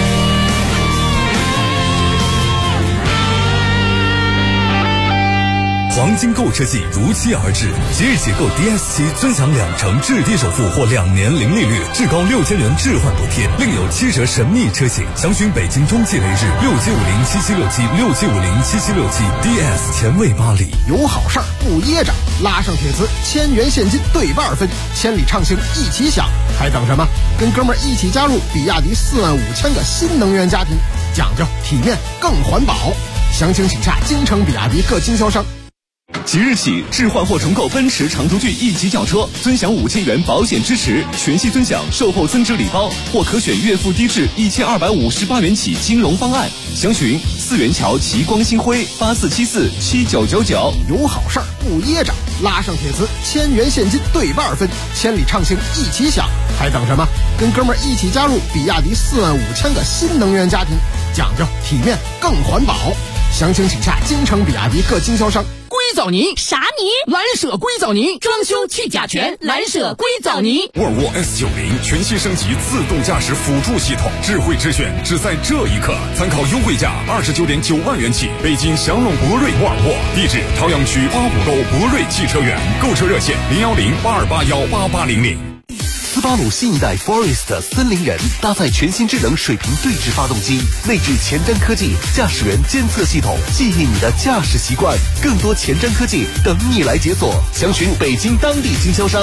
黄金购车季如期而至，即日起购 DS7尊享2成置低首付或2年零利率，至高6000元置换补贴，另有7折神秘车型。详询北京中汽雷日675077676767 DS 前卫巴黎。 有好事儿不噎着，拉上铁磁1000元现金对半分，千里畅行一起享，还等什么？跟哥们儿一起加入比亚迪45000个新能源家庭，讲究体面更环保。详情请洽京城比亚迪各经销商。 即日起，置换或重购奔驰长途骏1级轿车，尊享5000元保险支持，全系尊享售后增值礼包，或可选月付低至1258元起金融方案。详询4元桥齐光新辉84747999。 有好事儿不噎着，拉上铁磁1000元现金对半分，千里畅行一起享，还等什么？跟哥们儿一起加入比亚迪45000个新能源家庭，讲究体面更环保。详情请洽京城比亚迪各经销商。 硅藻泥啥泥？蓝舍硅藻泥，装修去甲醛，蓝舍硅藻泥。 沃尔沃 S90 全新升级自动驾驶辅助系统，智慧之选只在这一刻。参考优惠价29.9万元起，北京祥龙博瑞沃尔沃，地址朝阳区八股沟博瑞汽车园，购车热线01082818800。 斯巴鲁新一代 Forest 森林人搭载全新智能水平对置发动机，内置前瞻科技驾驶员监测系统，记忆你的驾驶习惯。更多前瞻科技等你来解锁，详询北京当地经销商。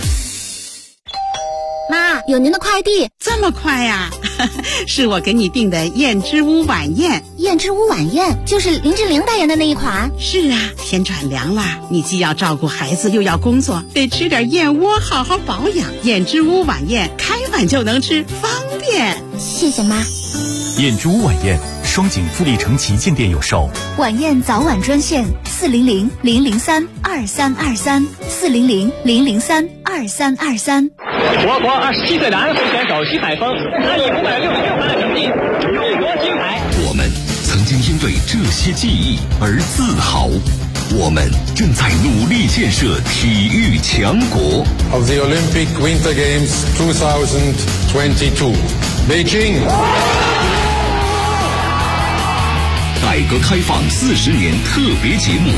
妈，有您的快递。 这么快呀？是我给你订的燕之屋晚宴。 燕之屋晚宴就是林志玲代言的那一款。 是啊，天转凉了，你既要照顾孩子又要工作，得吃点燕窝好好保养。燕之屋晚宴开碗就能吃，方便。 谢谢妈。 燕之屋晚宴，双井富力城旗舰店有售。 晚宴早晚专线400-003-2323，400-003-2323。 我国27岁男飞选手徐海峰，他以566分的成绩勇夺金牌。 我们曾经因为这些记忆而自豪，我们正在努力建设体育强国。 Of the Olympic Winter Games 2022, Beijing。 改革开放40年特别节目。